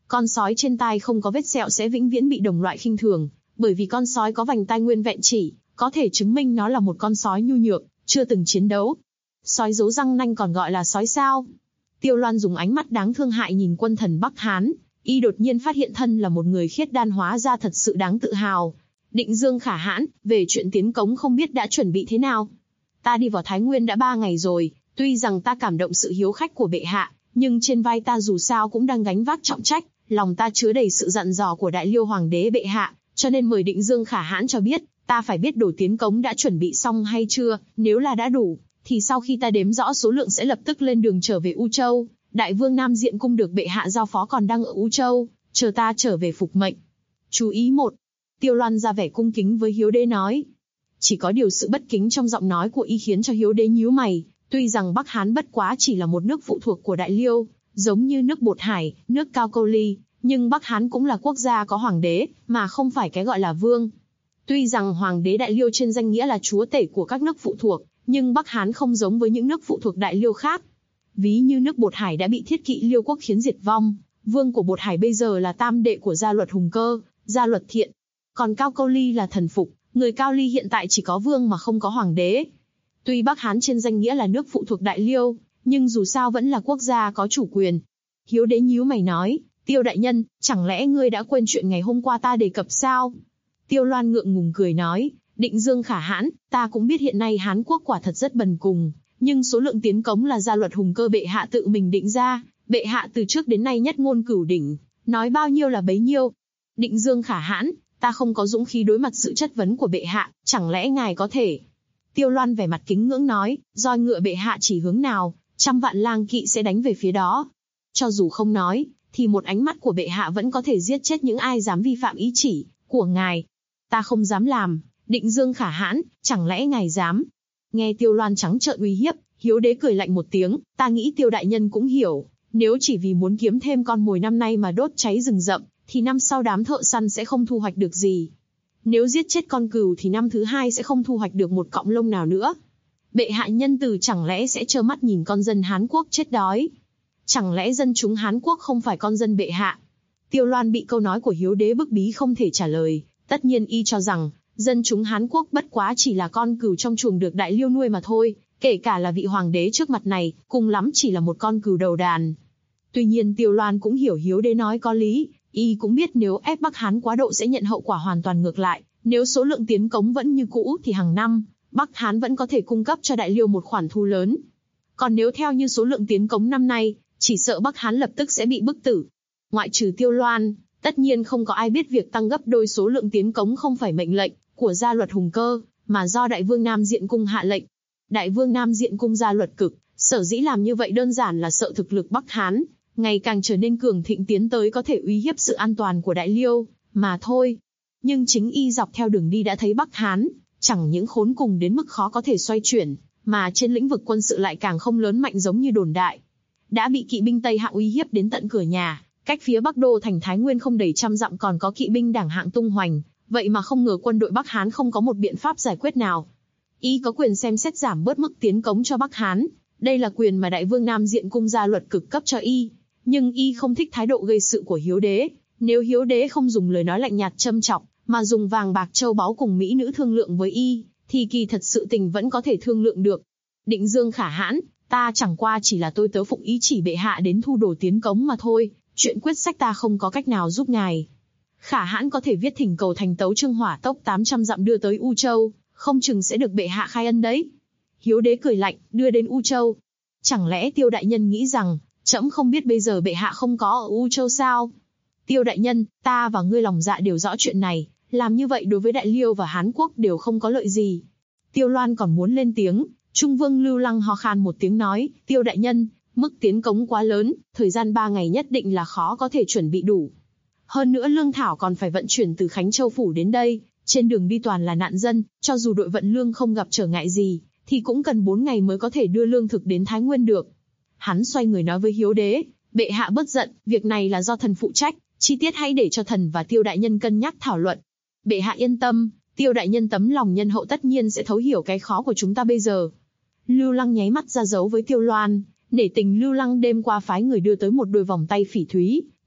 Con sói trên tai không có vết sẹo sẽ vĩnh viễn bị đồng loại khinh thường, bởi vì con sói có vành tai nguyên vẹn chỉ, có thể chứng minh nó là một con sói nhu nhược, chưa từng chiến đấu. Sói giấu răng nanh còn gọi là sói sao? Tiêu Loan dùng ánh mắt đáng thương hại nhìn quân thần Bắc Hán, y đột nhiên phát hiện thân là một người khiết đan hóa ra thật sự đáng tự hào. Định Dương Khả Hãn, về chuyện tiến cống không biết đã chuẩn bị thế nào? Ta đi vào Thái Nguyên đã 3 ngày rồi, tuy rằng ta cảm động sự hiếu khách của bệ hạ, nhưng trên vai ta dù sao cũng đang gánh vác trọng trách, lòng ta chứa đầy sự dặn dò của Đại Liêu Hoàng đế bệ hạ, cho nên mời Định Dương Khả Hãn cho biết, ta phải biết đồ tiến cống đã chuẩn bị xong hay chưa, nếu là đã đủ, thì sau khi ta đếm rõ số lượng sẽ lập tức lên đường trở về U Châu. Đại vương Nam Diện Cung được bệ hạ giao phó còn đang ở U Châu, chờ ta trở về phục mệnh. Chú ý 1. Tiêu Loan ra vẻ cung kính với Hiếu Đế nói. Chỉ có điều sự bất kính trong giọng nói của y khiến cho Hiếu Đế nhíu mày, tuy rằng Bắc Hán bất quá chỉ là một nước phụ thuộc của Đại Liêu, giống như nước Bột Hải, nước Cao Câu Ly, nhưng Bắc Hán cũng là quốc gia có hoàng đế, mà không phải cái gọi là vương. Tuy rằng hoàng đế Đại Liêu trên danh nghĩa là chúa tể của các nước phụ thuộc, nhưng Bắc Hán không giống với những nước phụ thuộc Đại Liêu khác. Ví như nước Bột Hải đã bị Thiết Kỵ Liêu quốc khiến diệt vong, vương của Bột Hải bây giờ là tam đệ của Gia Luật Hùng Cơ, Gia Luật Thiện. Còn Cao Câu Ly là thần phục, người Cao Ly hiện tại chỉ có vương mà không có hoàng đế. Tuy Bắc Hán trên danh nghĩa là nước phụ thuộc Đại Liêu, nhưng dù sao vẫn là quốc gia có chủ quyền. Hiếu Đế nhíu mày nói, Tiêu đại nhân, chẳng lẽ ngươi đã quên chuyện ngày hôm qua ta đề cập sao? Tiêu Loan ngượng ngùng cười nói, Định Dương Khả Hãn, ta cũng biết hiện nay Hán quốc quả thật rất bần cùng, nhưng số lượng tiến cống là Gia Luật Hùng Cơ bệ hạ tự mình định ra, bệ hạ từ trước đến nay nhất ngôn cửu đỉnh, nói bao nhiêu là bấy nhiêu. Định Dương Khả Hãn, ta không có dũng khí đối mặt sự chất vấn của bệ hạ, chẳng lẽ ngài có thể? Tiêu Loan vẻ mặt kính ngưỡng nói, roi ngựa bệ hạ chỉ hướng nào, 100 vạn lang kỵ sẽ đánh về phía đó. Cho dù không nói, thì một ánh mắt của bệ hạ vẫn có thể giết chết những ai dám vi phạm ý chỉ của ngài. Ta không dám làm, Định Dương Khả Hãn, chẳng lẽ ngài dám? Nghe Tiêu Loan trắng trợn uy hiếp, Hiếu Đế cười lạnh một tiếng, ta nghĩ Tiêu đại nhân cũng hiểu, nếu chỉ vì muốn kiếm thêm con mồi năm nay mà đốt cháy rừng rậm, thì năm sau đám thợ săn sẽ không thu hoạch được gì. Nếu giết chết con cừu thì năm thứ 2 sẽ không thu hoạch được một cọng lông nào nữa. Bệ hạ nhân từ chẳng lẽ sẽ trơ mắt nhìn con dân Hán quốc chết đói? Chẳng lẽ dân chúng Hán quốc không phải con dân bệ hạ? Tiêu Loan bị câu nói của Hiếu Đế bức bí không thể trả lời, tất nhiên y cho rằng, dân chúng Hán quốc bất quá chỉ là con cừu trong chuồng được Đại Liêu nuôi mà thôi, kể cả là vị hoàng đế trước mặt này, cùng lắm chỉ là một con cừu đầu đàn. Tuy nhiên Tiêu Loan cũng hiểu Hiếu Đế nói có lý, y cũng biết nếu ép Bắc Hán quá độ sẽ nhận hậu quả hoàn toàn ngược lại, nếu số lượng tiến cống vẫn như cũ thì hàng năm, Bắc Hán vẫn có thể cung cấp cho Đại Liêu một khoản thu lớn. Còn nếu theo như số lượng tiến cống năm nay, chỉ sợ Bắc Hán lập tức sẽ bị bức tử. Ngoại trừ Tiêu Loan, tất nhiên không có ai biết việc tăng gấp đôi số lượng tiến cống không phải mệnh lệnh của Gia Luật Hùng Cơ, mà do Đại vương Nam Diện Cung hạ lệnh. Đại vương Nam Diện Cung Gia Luật Cực, sở dĩ làm như vậy đơn giản là sợ thực lực Bắc Hán ngày càng trở nên cường thịnh tiến tới có thể uy hiếp sự an toàn của Đại Liêu, mà thôi. Nhưng chính y dọc theo đường đi đã thấy Bắc Hán, chẳng những khốn cùng đến mức khó có thể xoay chuyển, mà trên lĩnh vực quân sự lại càng không lớn mạnh giống như đồn đại. Đã bị kỵ binh Tây Hạng uy hiếp đến tận cửa nhà, cách phía Bắc Đô thành Thái Nguyên không đầy 100 dặm còn có kỵ binh Đảng Hạng tung hoành, vậy mà không ngờ quân đội Bắc Hán không có một biện pháp giải quyết nào. Y có quyền xem xét giảm bớt mức tiến cống cho Bắc Hán, đây là quyền mà Đại vương Nam Diện Cung Gia Luật Cực cấp cho y. Nhưng y không thích thái độ gây sự của Hiếu Đế, nếu Hiếu Đế không dùng lời nói lạnh nhạt châm chọc, mà dùng vàng bạc châu báu cùng mỹ nữ thương lượng với y, thì kỳ thật sự tình vẫn có thể thương lượng được. Định Dương Khả Hãn, ta chẳng qua chỉ là tôi tớ phụng ý chỉ bệ hạ đến thu đồ tiến cống mà thôi, chuyện quyết sách ta không có cách nào giúp ngài. Khả Hãn có thể viết thỉnh cầu thành tấu chương hỏa tốc 800 dặm đưa tới U Châu, không chừng sẽ được bệ hạ khai ân đấy. Hiếu Đế cười lạnh, đưa đến U Châu. Chẳng lẽ Tiêu đại nhân nghĩ rằng, trẫm không biết bây giờ bệ hạ không có ở U Châu sao? Tiêu đại nhân, ta và ngươi lòng dạ đều rõ chuyện này, làm như vậy đối với Đại Liêu và Hán quốc đều không có lợi gì. Tiêu Loan còn muốn lên tiếng, Trung Vương Lưu Lăng ho khan một tiếng nói, Tiêu đại nhân, mức tiến cống quá lớn, thời gian 3 ngày nhất định là khó có thể chuẩn bị đủ. Hơn nữa lương thảo còn phải vận chuyển từ Khánh Châu phủ đến đây, trên đường đi toàn là nạn dân, cho dù đội vận lương không gặp trở ngại gì, thì cũng cần 4 ngày mới có thể đưa lương thực đến Thái Nguyên được. Hắn xoay người nói với Hiếu Đế, bệ hạ bớt giận, việc này là do thần phụ trách, chi tiết hãy để cho thần và Tiêu đại nhân cân nhắc thảo luận. Bệ hạ yên tâm, Tiêu đại nhân tấm lòng nhân hậu tất nhiên sẽ thấu hiểu cái khó của chúng ta bây giờ. Lưu Lăng nháy mắt ra dấu với Tiêu Loan, nể tình Lưu Lăng đêm qua phái người đưa tới một đôi vòng tay phỉ thúy,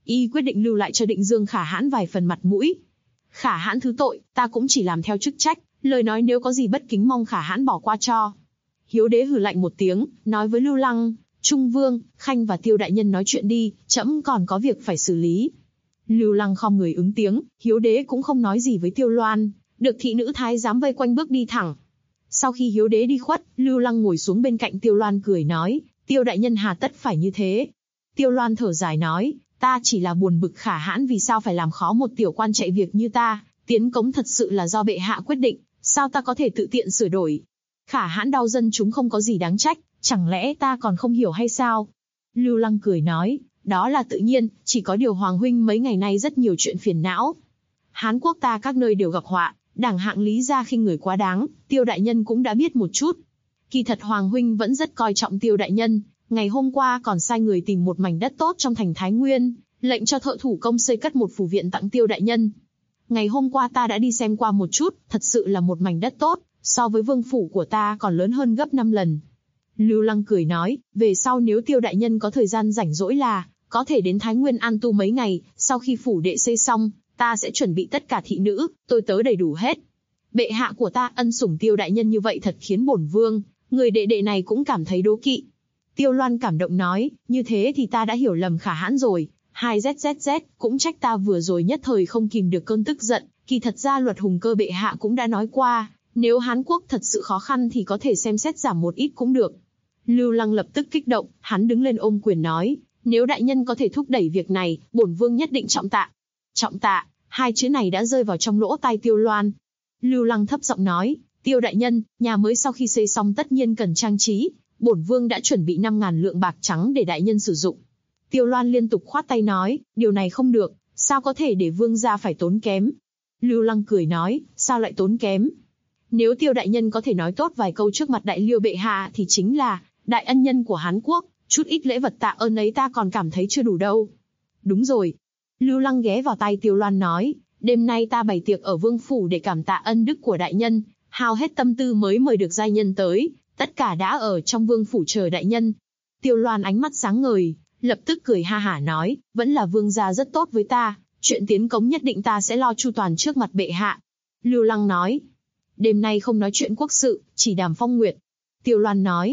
y quyết định lưu lại cho Định Dương Khả Hãn vài phần mặt mũi. Khả Hãn thứ tội, ta cũng chỉ làm theo chức trách, lời nói nếu có gì bất kính mong Khả Hãn bỏ qua cho. Hiếu đế hừ lạnh một tiếng, nói với Lưu Lăng, Trung Vương, Khanh và Tiêu đại nhân nói chuyện đi, trẫm còn có việc phải xử lý. Lưu Lăng khom người ứng tiếng, Hiếu đế cũng không nói gì với Tiêu Loan, được thị nữ thái giám vây quanh bước đi thẳng. Sau khi Hiếu đế đi khuất, Lưu Lăng ngồi xuống bên cạnh Tiêu Loan cười nói, Tiêu đại nhân hà tất phải như thế. Tiêu Loan thở dài nói, ta chỉ là buồn bực Khả Hãn vì sao phải làm khó một tiểu quan chạy việc như ta, tiến cống thật sự là do bệ hạ quyết định, sao ta có thể tự tiện sửa đổi. Khả Hãn đau dân chúng không có gì đáng trách, chẳng lẽ ta còn không hiểu hay sao? Lưu Lăng cười nói, đó là tự nhiên, chỉ có điều Hoàng huynh mấy ngày nay rất nhiều chuyện phiền não. Hán quốc ta các nơi đều gặp họa, đảng hạng Lý gia khinh người quá đáng, Tiêu đại nhân cũng đã biết một chút. Kỳ thật Hoàng huynh vẫn rất coi trọng Tiêu đại nhân, ngày hôm qua còn sai người tìm một mảnh đất tốt trong thành Thái Nguyên, lệnh cho thợ thủ công xây cất một phủ viện tặng Tiêu đại nhân. Ngày hôm qua ta đã đi xem qua một chút, thật sự là một mảnh đất tốt, so với vương phủ của ta còn lớn hơn gấp 5 lần. Lưu Lăng cười nói, về sau nếu Tiêu đại nhân có thời gian rảnh rỗi là, có thể đến Thái Nguyên an tu mấy ngày, sau khi phủ đệ xây xong, ta sẽ chuẩn bị tất cả thị nữ, tôi tớ đầy đủ hết. Bệ hạ của ta ân sủng Tiêu đại nhân như vậy thật khiến bổn vương, người đệ đệ này cũng cảm thấy đố kỵ. Tiêu Loan cảm động nói, như thế thì ta đã hiểu lầm Khả Hãn rồi, 2ZZZ, cũng trách ta vừa rồi nhất thời không kìm được cơn tức giận, kỳ thật ra luật hùng cơ bệ hạ cũng đã nói qua, nếu Hán quốc thật sự khó khăn thì có thể xem xét giảm một ít cũng được. Lưu Lăng lập tức kích động, hắn đứng lên ôm quyền nói, nếu đại nhân có thể thúc đẩy việc này, bổn vương nhất định trọng tạ. Trọng tạ, hai chữ này đã rơi vào trong lỗ tai Tiêu Loan. Lưu Lăng thấp giọng nói, Tiêu đại nhân, nhà mới sau khi xây xong tất nhiên cần trang trí, bổn vương đã chuẩn bị 5.000 lượng bạc trắng để đại nhân sử dụng. Tiêu Loan liên tục khoát tay nói, điều này không được, sao có thể để vương gia phải tốn kém. Lưu Lăng cười nói, sao lại tốn kém? Nếu Tiêu đại nhân có thể nói tốt vài câu trước mặt đại liêu bệ hạ thì chính là đại ân nhân của Hán quốc, chút ít lễ vật tạ ơn ấy ta còn cảm thấy chưa đủ đâu. Đúng rồi. Lưu Lăng ghé vào tai Tiêu Loan nói, đêm nay ta bày tiệc ở vương phủ để cảm tạ ân đức của đại nhân, hao hết tâm tư mới mời được giai nhân tới, tất cả đã ở trong vương phủ chờ đại nhân. Tiêu Loan ánh mắt sáng ngời, lập tức cười ha hả nói, vẫn là vương gia rất tốt với ta, chuyện tiến cống nhất định ta sẽ lo chu toàn trước mặt bệ hạ. Lưu Lăng nói, đêm nay không nói chuyện quốc sự, chỉ đàm phong nguyệt. Tiêu Loan nói,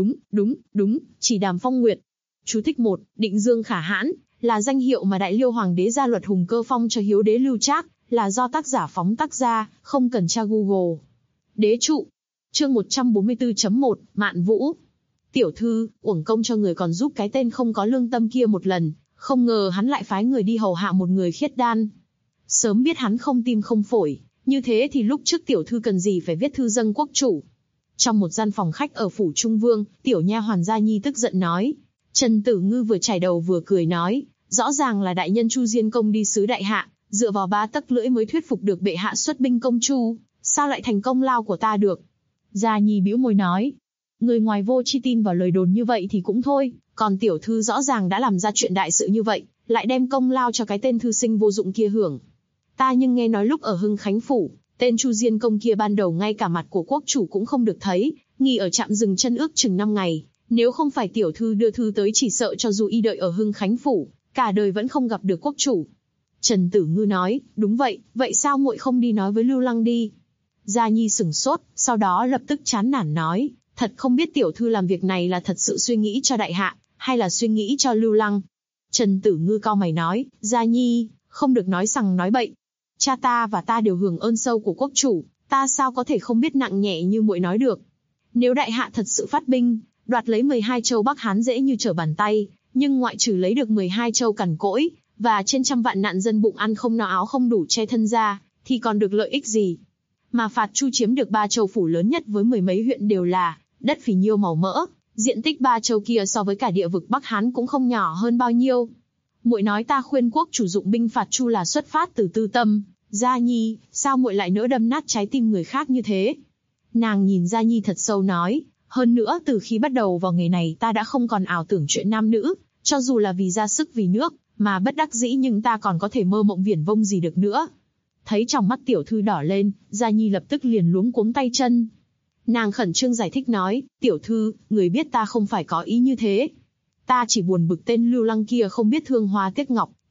đúng, chỉ đàm phong nguyệt. Chú thích 1, Định Dương Khả Hãn, là danh hiệu mà đại liêu hoàng đế ra luật hùng cơ phong cho hiếu đế Lưu Trác, là do tác giả phóng tác ra, không cần tra Google. Đế trụ. Chương 144.1, Mạn Vũ. Tiểu thư, uổng công cho người còn giúp cái tên không có lương tâm kia một lần, không ngờ hắn lại phái người đi hầu hạ một người khiết đan. Sớm biết hắn không tim không phổi, như thế thì lúc trước tiểu thư cần gì phải viết thư dâng quốc chủ. Trong một gian phòng khách ở phủ Trung Vương, tiểu nha hoàn Gia Nhi tức giận nói. Trần Tử Ngư vừa chải đầu vừa cười nói, rõ ràng là đại nhân Chu Diên Công đi sứ đại hạ, dựa vào 3 tấc lưỡi mới thuyết phục được bệ hạ xuất binh công Chu, sao lại thành công lao của ta được? Gia Nhi bĩu môi nói, người ngoài vô chi tin vào lời đồn như vậy thì cũng thôi, còn tiểu thư rõ ràng đã làm ra chuyện đại sự như vậy, lại đem công lao cho cái tên thư sinh vô dụng kia hưởng. Ta nhưng nghe nói lúc ở Hưng Khánh phủ, tên Chu Diên Công kia ban đầu ngay cả mặt của quốc chủ cũng không được thấy, nghi ở trạm dừng chân ước chừng 5 ngày, nếu không phải tiểu thư đưa thư tới chỉ sợ cho dù y đợi ở Hưng Khánh phủ, cả đời vẫn không gặp được quốc chủ. Trần Tử Ngư nói, đúng vậy, vậy sao muội không đi nói với Lưu Lăng đi? Gia Nhi sửng sốt, sau đó lập tức chán nản nói, thật không biết tiểu thư làm việc này là thật sự suy nghĩ cho đại hạ, hay là suy nghĩ cho Lưu Lăng. Trần Tử Ngư cau mày nói, Gia Nhi, không được nói sằng nói bậy. Cha ta và ta đều hưởng ơn sâu của quốc chủ, ta sao có thể không biết nặng nhẹ như muội nói được. Nếu đại hạ thật sự phát binh, đoạt lấy 12 châu Bắc Hán dễ như trở bàn tay, nhưng ngoại trừ lấy được 12 châu cằn cỗi, và trên trăm vạn nạn dân bụng ăn không no áo không đủ che thân ra, thì còn được lợi ích gì? Mà phạt Chu chiếm được 3 châu phủ lớn nhất với 10 mấy huyện đều là đất phì nhiêu màu mỡ, diện tích 3 châu kia so với cả địa vực Bắc Hán cũng không nhỏ hơn bao nhiêu. Muội nói ta khuyên quốc chủ dụng binh phạt Chu là xuất phát từ tư tâm, Gia Nhi, sao muội lại nỡ đâm nát trái tim người khác như thế? Nàng nhìn Gia Nhi thật sâu nói, hơn nữa từ khi bắt đầu vào nghề này ta đã không còn ảo tưởng chuyện nam nữ, cho dù là vì ra sức vì nước, mà bất đắc dĩ nhưng ta còn có thể mơ mộng viển vông gì được nữa. Thấy trong mắt tiểu thư đỏ lên, Gia Nhi lập tức liền luống cuống tay chân. Nàng khẩn trương giải thích nói, tiểu thư, người biết ta không phải có ý như thế. Ta chỉ buồn bực tên Lưu Lăng kia không biết thương hoa tiếc ngọc,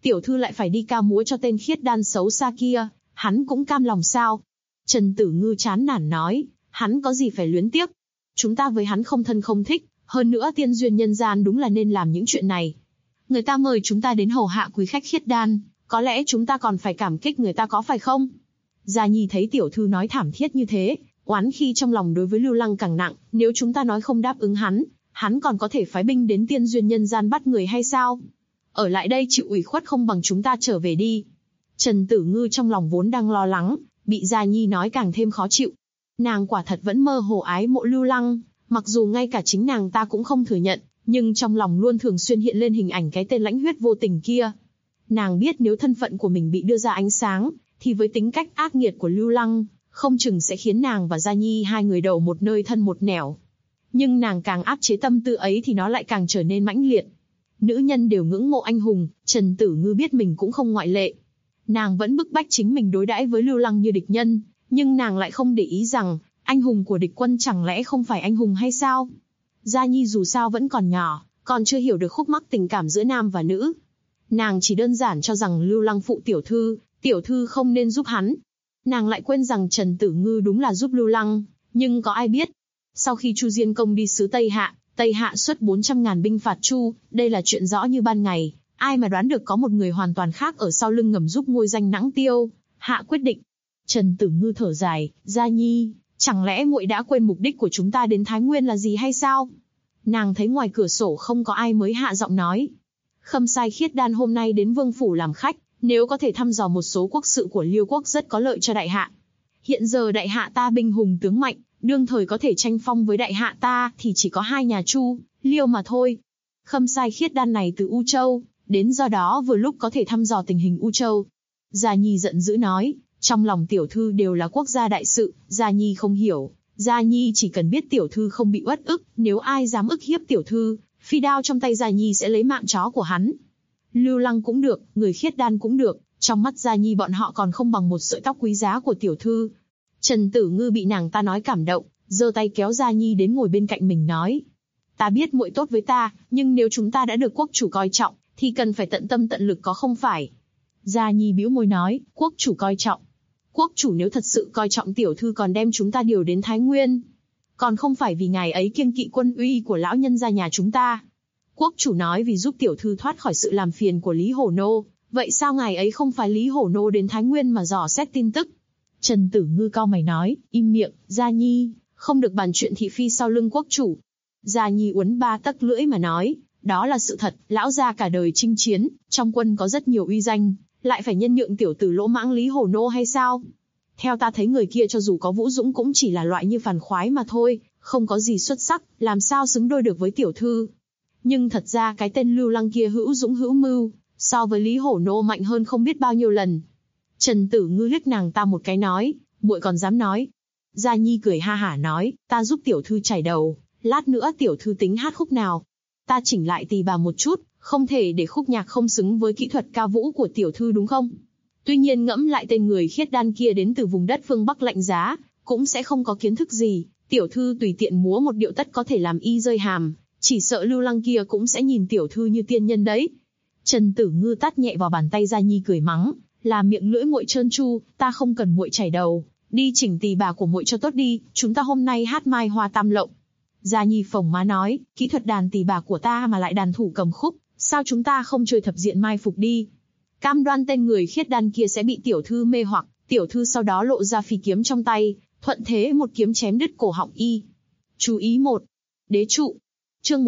tiểu thư lại phải đi ca múa cho tên khiết đan xấu xa kia, hắn cũng cam lòng sao? Trần Tử Ngư chán nản nói, hắn có gì phải luyến tiếc? Chúng ta với hắn không thân không thích, hơn nữa tiên duyên nhân gian đúng là nên làm những chuyện này. Người ta mời chúng ta đến hầu hạ quý khách khiết đan, có lẽ chúng ta còn phải cảm kích người ta có phải không? Gia Nhi thấy tiểu thư nói thảm thiết như thế, oán khi trong lòng đối với Lưu Lăng càng nặng, nếu chúng ta nói không đáp ứng hắn còn có thể phái binh đến tiên duyên nhân gian bắt người hay sao? Ở lại đây chịu ủy khuất không bằng chúng ta trở về đi. Trần Tử Ngư trong lòng vốn đang lo lắng, bị Gia Nhi nói càng thêm khó chịu. Nàng quả thật vẫn mơ hồ ái mộ Lưu Lăng, mặc dù ngay cả chính nàng ta cũng không thừa nhận, nhưng trong lòng luôn thường xuyên hiện lên hình ảnh cái tên lãnh huyết vô tình kia. Nàng biết nếu thân phận của mình bị đưa ra ánh sáng, thì với tính cách ác nghiệt của Lưu Lăng, không chừng sẽ khiến nàng và Gia Nhi hai người đầu một nơi thân một nẻo. Nhưng nàng càng áp chế tâm tư ấy thì nó lại càng trở nên mãnh liệt. Nữ nhân đều ngưỡng mộ anh hùng, Trần Tử Ngư biết mình cũng không ngoại lệ. Nàng vẫn bức bách chính mình đối đãi với Lưu Lăng như địch nhân, nhưng nàng lại không để ý rằng, anh hùng của địch quân chẳng lẽ không phải anh hùng hay sao? Gia Nhi dù sao vẫn còn nhỏ, còn chưa hiểu được khúc mắc tình cảm giữa nam và nữ. Nàng chỉ đơn giản cho rằng Lưu Lăng phụ tiểu thư không nên giúp hắn. Nàng lại quên rằng Trần Tử Ngư đúng là giúp Lưu Lăng, nhưng có ai biết. Sau khi Chu Diên Công đi xứ Tây Hạ xuất 400.000 binh phạt Chu, đây là chuyện rõ như ban ngày. Ai mà đoán được có một người hoàn toàn khác ở sau lưng ngầm giúp ngôi danh Nãng Tiêu, hạ quyết định. Trần Tử Ngư thở dài, Gia Nhi, chẳng lẽ muội đã quên mục đích của chúng ta đến Thái Nguyên là gì hay sao? Nàng thấy ngoài cửa sổ không có ai mới hạ giọng nói. Khâm sai khiết đan hôm nay đến Vương Phủ làm khách, nếu có thể thăm dò một số quốc sự của Liêu quốc rất có lợi cho đại hạ. Hiện giờ đại hạ ta binh hùng tướng mạnh, đương thời có thể tranh phong với đại hạ ta thì chỉ có hai nhà Chu, Liêu mà thôi. Khâm sai khiết đan này từ U Châu, đến do đó vừa lúc có thể thăm dò tình hình U Châu. Gia Nhi giận dữ nói, trong lòng tiểu thư đều là quốc gia đại sự, Gia Nhi không hiểu. Gia Nhi chỉ cần biết tiểu thư không bị uất ức, nếu ai dám ức hiếp tiểu thư, phi đao trong tay Gia Nhi sẽ lấy mạng chó của hắn. Lưu Lăng cũng được, người khiết đan cũng được, trong mắt Gia Nhi bọn họ còn không bằng một sợi tóc quý giá của tiểu thư. Trần Tử Ngư bị nàng ta nói cảm động, giơ tay kéo Gia Nhi đến ngồi bên cạnh mình nói. Ta biết muội tốt với ta, nhưng nếu chúng ta đã được quốc chủ coi trọng, thì cần phải tận tâm tận lực có không phải? Gia Nhi bĩu môi nói, quốc chủ coi trọng. Quốc chủ nếu thật sự coi trọng tiểu thư còn đem chúng ta điều đến Thái Nguyên. Còn không phải vì ngài ấy kiêng kỵ quân uy của lão nhân gia nhà chúng ta. Quốc chủ nói vì giúp tiểu thư thoát khỏi sự làm phiền của Lý Hổ Nô, vậy sao ngài ấy không phái Lý Hổ Nô đến Thái Nguyên mà dò xét tin tức? Trần Tử Ngư cau mày nói, im miệng, Gia Nhi, không được bàn chuyện thị phi sau lưng quốc chủ. Gia Nhi uốn ba tấc lưỡi mà nói, đó là sự thật, lão gia cả đời chinh chiến, trong quân có rất nhiều uy danh, lại phải nhân nhượng tiểu tử lỗ mãng Lý Hổ Nô hay sao? Theo ta thấy người kia cho dù có vũ dũng cũng chỉ là loại như phàn khoái mà thôi, không có gì xuất sắc, làm sao xứng đôi được với tiểu thư. Nhưng thật ra cái tên Lưu Lăng kia hữu dũng hữu mưu, so với Lý Hổ Nô mạnh hơn không biết bao nhiêu lần. Trần Tử Ngư liếc nàng ta một cái nói, muội còn dám nói. Gia Nhi cười ha hả nói, ta giúp tiểu thư chải đầu, lát nữa tiểu thư tính hát khúc nào. Ta chỉnh lại tỳ bà một chút, không thể để khúc nhạc không xứng với kỹ thuật ca vũ của tiểu thư đúng không? Tuy nhiên ngẫm lại tên người khiết đan kia đến từ vùng đất phương Bắc lạnh giá, cũng sẽ không có kiến thức gì, tiểu thư tùy tiện múa một điệu tất có thể làm y rơi hàm, chỉ sợ Lưu Lăng kia cũng sẽ nhìn tiểu thư như tiên nhân đấy. Trần Tử Ngư tát nhẹ vào bàn tay Gia Nhi cười mắng, là miệng lưỡi muội trơn tru, ta không cần muội chảy đầu, đi chỉnh tỳ bà của muội cho tốt đi, chúng ta hôm nay hát Mai Hoa Tam Lộng. Gia Nhi phồng má nói, kỹ thuật đàn tỳ bà của ta mà lại đàn thủ cầm khúc, sao chúng ta không chơi thập diện mai phục đi? Cam đoan tên người khiết đan kia sẽ bị tiểu thư mê hoặc, tiểu thư sau đó lộ ra phi kiếm trong tay, thuận thế một kiếm chém đứt cổ họng y. Chú ý 1. Đế trụ. Chương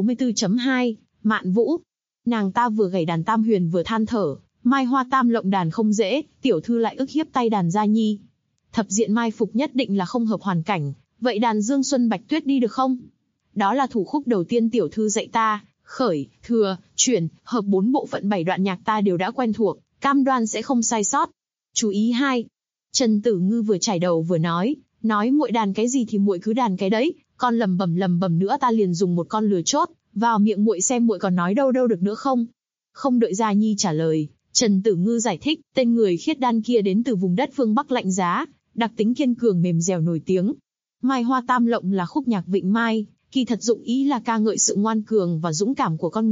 144.2, Mạn Vũ. Nàng ta vừa gảy đàn tam huyền vừa than thở, Mai Hoa Tam Lộng đàn không dễ, tiểu thư lại ức hiếp tay đàn Gia Nhi. Thập diện mai phục nhất định là không hợp hoàn cảnh, vậy đàn Dương Xuân Bạch Tuyết đi được không? Đó là thủ khúc đầu tiên tiểu thư dạy ta, khởi, thừa, chuyển, hợp 4 bộ phận 7 đoạn nhạc ta đều đã quen thuộc, cam đoan sẽ không sai sót. Chú ý 2. Trần Tử Ngư vừa chải đầu vừa nói muội đàn cái gì thì muội cứ đàn cái đấy, con lầm bầm nữa ta liền dùng một con lừa chốt vào miệng muội xem muội còn nói đâu được nữa không. Không đợi Gia Nhi trả lời, Trần Tử Ngư giải thích, tên người khiết đan kia đến từ vùng đất phương Bắc lạnh giá, đặc tính kiên cường mềm dẻo nổi tiếng. Mai Hoa Tam Lộng là khúc nhạc Vịnh Mai, kỳ thật dụng ý là ca ngợi sự ngoan cường và dũng cảm của con người,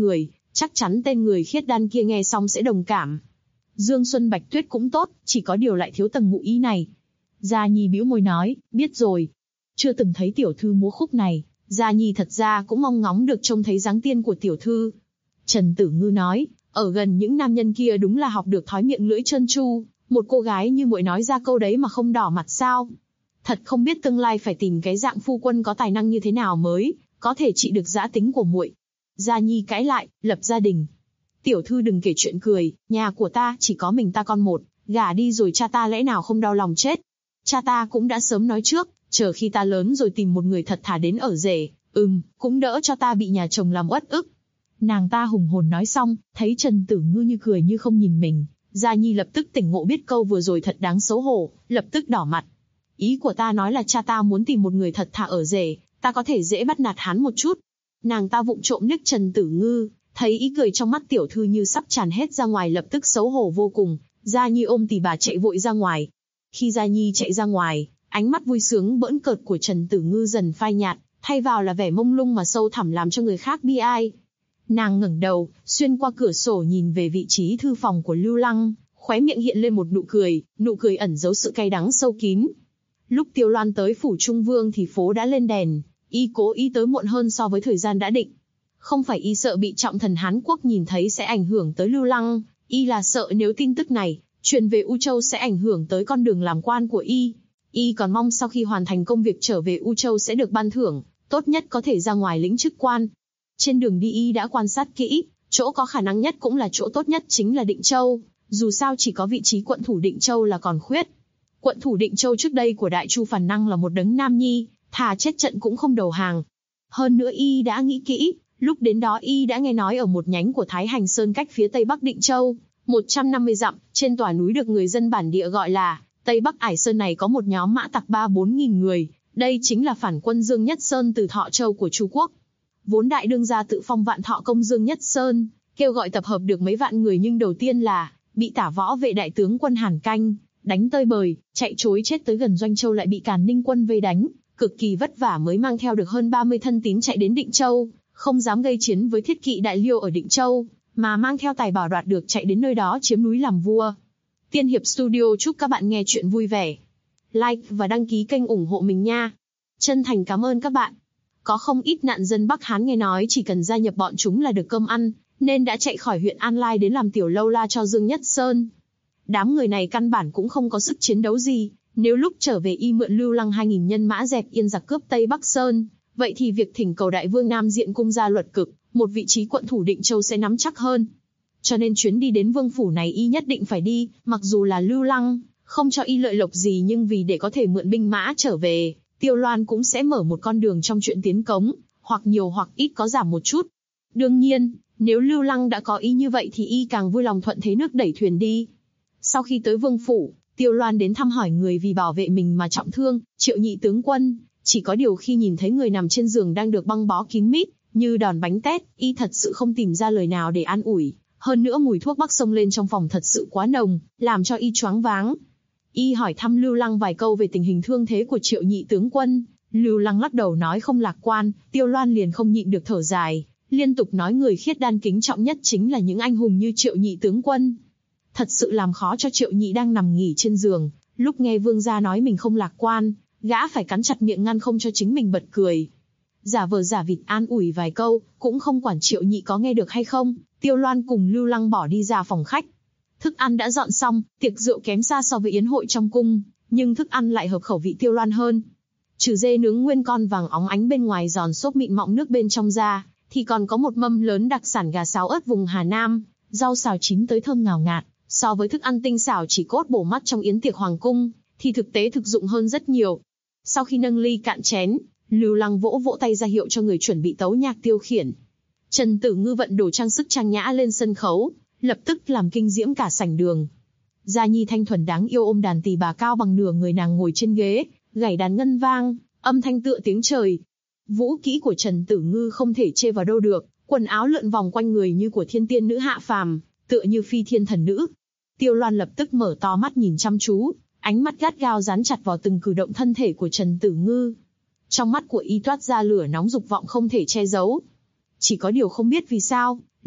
Chắc chắn tên người khiết đan kia nghe xong sẽ đồng cảm. Dương Xuân Bạch Tuyết cũng tốt, chỉ có điều lại thiếu tầng ngụ ý này. Gia Nhi bĩu môi nói, biết rồi. Chưa từng thấy tiểu thư múa khúc này, Gia Nhi thật ra cũng mong ngóng được trông thấy dáng tiên của tiểu thư. Trần Tử Ngư nói, ở gần những nam nhân kia đúng là học được thói miệng lưỡi trơn tru, một cô gái như muội nói ra câu đấy mà không đỏ mặt sao? Thật không biết tương lai phải tìm cái dạng phu quân có tài năng như thế nào mới có thể trị được dã tính của muội. Gia Nhi cãi lại, lập gia đình. Tiểu thư đừng kể chuyện cười, nhà của ta chỉ có mình ta con một, gả đi rồi cha ta lẽ nào không đau lòng chết. Cha ta cũng đã sớm nói trước, chờ khi ta lớn rồi tìm một người thật thà đến ở rể, cũng đỡ cho ta bị nhà chồng làm uất ức. Nàng ta hùng hồn nói xong, thấy Trần Tử Ngư như cười như không nhìn mình, Gia Nhi lập tức tỉnh ngộ biết câu vừa rồi thật đáng xấu hổ, lập tức đỏ mặt. Ý của ta nói là cha ta muốn tìm một người thật thà ở rể, ta có thể dễ bắt nạt hắn một chút. Nàng ta vụng trộm liếc Trần Tử Ngư, thấy ý cười trong mắt tiểu thư như sắp tràn hết ra ngoài, lập tức xấu hổ vô cùng. Gia Nhi ôm tỉ bà chạy vội ra ngoài. Khi Gia Nhi chạy ra ngoài, ánh mắt vui sướng bỡn cợt của Trần Tử Ngư dần phai nhạt, thay vào là vẻ mông lung mà sâu thẳm làm cho người khác bi ai. Nàng ngẩng đầu, xuyên qua cửa sổ nhìn về vị trí thư phòng của Lưu Lăng, khóe miệng hiện lên một nụ cười ẩn giấu sự cay đắng sâu kín. Lúc Tiêu Loan tới phủ Trung Vương thì phố đã lên đèn, y cố ý tới muộn hơn so với thời gian đã định. Không phải y sợ bị trọng thần Hán Quốc nhìn thấy sẽ ảnh hưởng tới Lưu Lăng, y là sợ nếu tin tức này truyền về U Châu sẽ ảnh hưởng tới con đường làm quan của y. Y còn mong sau khi hoàn thành công việc trở về U Châu sẽ được ban thưởng, tốt nhất có thể ra ngoài lĩnh chức quan. Trên đường đi y đã quan sát kỹ, chỗ có khả năng nhất cũng là chỗ tốt nhất chính là Định Châu, dù sao chỉ có vị trí quận thủ Định Châu là còn khuyết. Quận thủ Định Châu trước đây của Đại Chu Phàn Năng là một đấng nam nhi, thà chết trận cũng không đầu hàng. Hơn nữa y đã nghĩ kỹ, lúc đến đó y đã nghe nói ở một nhánh của Thái Hành Sơn cách phía tây bắc Định Châu, 150 dặm, trên tòa núi được người dân bản địa gọi là Tây Bắc Ải Sơn này có một nhóm mã tặc 3-4 nghìn người, đây chính là phản quân Dương Nhất Sơn từ Thọ Châu của Chu Quốc. Vốn đại đương gia tự phong Vạn Thọ công Dương Nhất Sơn, kêu gọi tập hợp được mấy vạn người nhưng đầu tiên là bị Tả Võ Vệ đại tướng quân Hàn Canh đánh tơi bời, chạy trối chết tới gần Doanh Châu lại bị Càn Ninh quân vây đánh, cực kỳ vất vả mới mang theo được hơn 30 thân tín chạy đến Định Châu, không dám gây chiến với thiết kỵ Đại Liêu ở Định Châu, mà mang theo tài bảo đoạt được chạy đến nơi đó chiếm núi làm vua. Tiên Hiệp Studio chúc các bạn nghe chuyện vui vẻ. Like và đăng ký kênh ủng hộ mình nha. Chân thành cảm ơn các bạn. Có không ít nạn dân Bắc Hán nghe nói chỉ cần gia nhập bọn chúng là được cơm ăn, nên đã chạy khỏi huyện An Lai đến làm tiểu lâu la cho Dương Nhất Sơn. Đám người này căn bản cũng không có sức chiến đấu gì, nếu lúc trở về y mượn Lưu Lăng 2.000 nhân mã dẹp yên giặc cướp Tây Bắc Sơn, vậy thì việc thỉnh cầu Đại Vương Nam Diện cung ra luật cực, một vị trí quận thủ Định Châu sẽ nắm chắc hơn. Cho nên chuyến đi đến vương phủ này y nhất định phải đi, mặc dù là Lưu Lăng không cho y lợi lộc gì nhưng vì để có thể mượn binh mã trở về, Tiêu Loan cũng sẽ mở một con đường trong chuyện tiến cống, hoặc nhiều hoặc ít có giảm một chút. Đương nhiên, nếu Lưu Lăng đã có ý như vậy thì y càng vui lòng thuận thế nước đẩy thuyền đi. Sau khi tới vương phủ, Tiêu Loan đến thăm hỏi người vì bảo vệ mình mà trọng thương, Triệu Nhị tướng quân, chỉ có điều khi nhìn thấy người nằm trên giường đang được băng bó kín mít, như đòn bánh tét, y thật sự không tìm ra lời nào để an ủi. Hơn nữa mùi thuốc bắc xông lên trong phòng thật sự quá nồng, làm cho y choáng váng. Y hỏi thăm Lưu Lăng vài câu về tình hình thương thế của Triệu Nhị tướng quân, Lưu Lăng lắc đầu nói không lạc quan, Tiêu Loan liền không nhịn được thở dài, liên tục nói người khiết đan kính trọng nhất chính là những anh hùng như Triệu Nhị tướng quân. Thật sự làm khó cho Triệu Nhị đang nằm nghỉ trên giường, lúc nghe vương gia nói mình không lạc quan, gã phải cắn chặt miệng ngăn không cho chính mình bật cười. Giả vờ giả vịt an ủi vài câu, cũng không quản Triệu Nhị có nghe được hay không, Tiêu Loan cùng Lưu Lăng bỏ đi ra phòng khách. Thức ăn đã dọn xong, tiệc rượu kém xa so với yến hội trong cung, nhưng thức ăn lại hợp khẩu vị Tiêu Loan hơn. Trừ dê nướng nguyên con vàng óng ánh bên ngoài giòn xốp mịn mọng nước bên trong ra, thì còn có một mâm lớn đặc sản gà sáo ớt vùng Hà Nam, rau xào chín tới thơm ngào ngạt. So với thức ăn tinh xảo chỉ cốt bổ mắt trong yến tiệc hoàng cung, thì thực tế thực dụng hơn rất nhiều. Sau khi nâng ly cạn chén, Lưu Lăng vỗ vỗ tay ra hiệu cho người chuẩn bị tấu nhạc tiêu khiển. Trần Tử Ngư vận đồ trang sức trang nhã lên sân khấu, lập tức làm kinh diễm cả sảnh đường. Gia Nhi thanh thuần đáng yêu ôm đàn tỳ bà cao bằng nửa người nàng ngồi trên ghế, gảy đàn ngân vang, âm thanh tựa tiếng trời. Vũ kỹ của Trần Tử Ngư không thể chê vào đâu được, quần áo lượn vòng quanh người như của thiên tiên nữ hạ phàm, tựa như phi thiên thần nữ. Tiêu Loan lập tức mở to mắt nhìn chăm chú, ánh mắt gắt gao dán chặt vào từng cử động thân thể của Trần Tử Ngư. Trong mắt của y toát ra lửa nóng dục vọng không thể che giấu. Chỉ có điều không biết vì sao,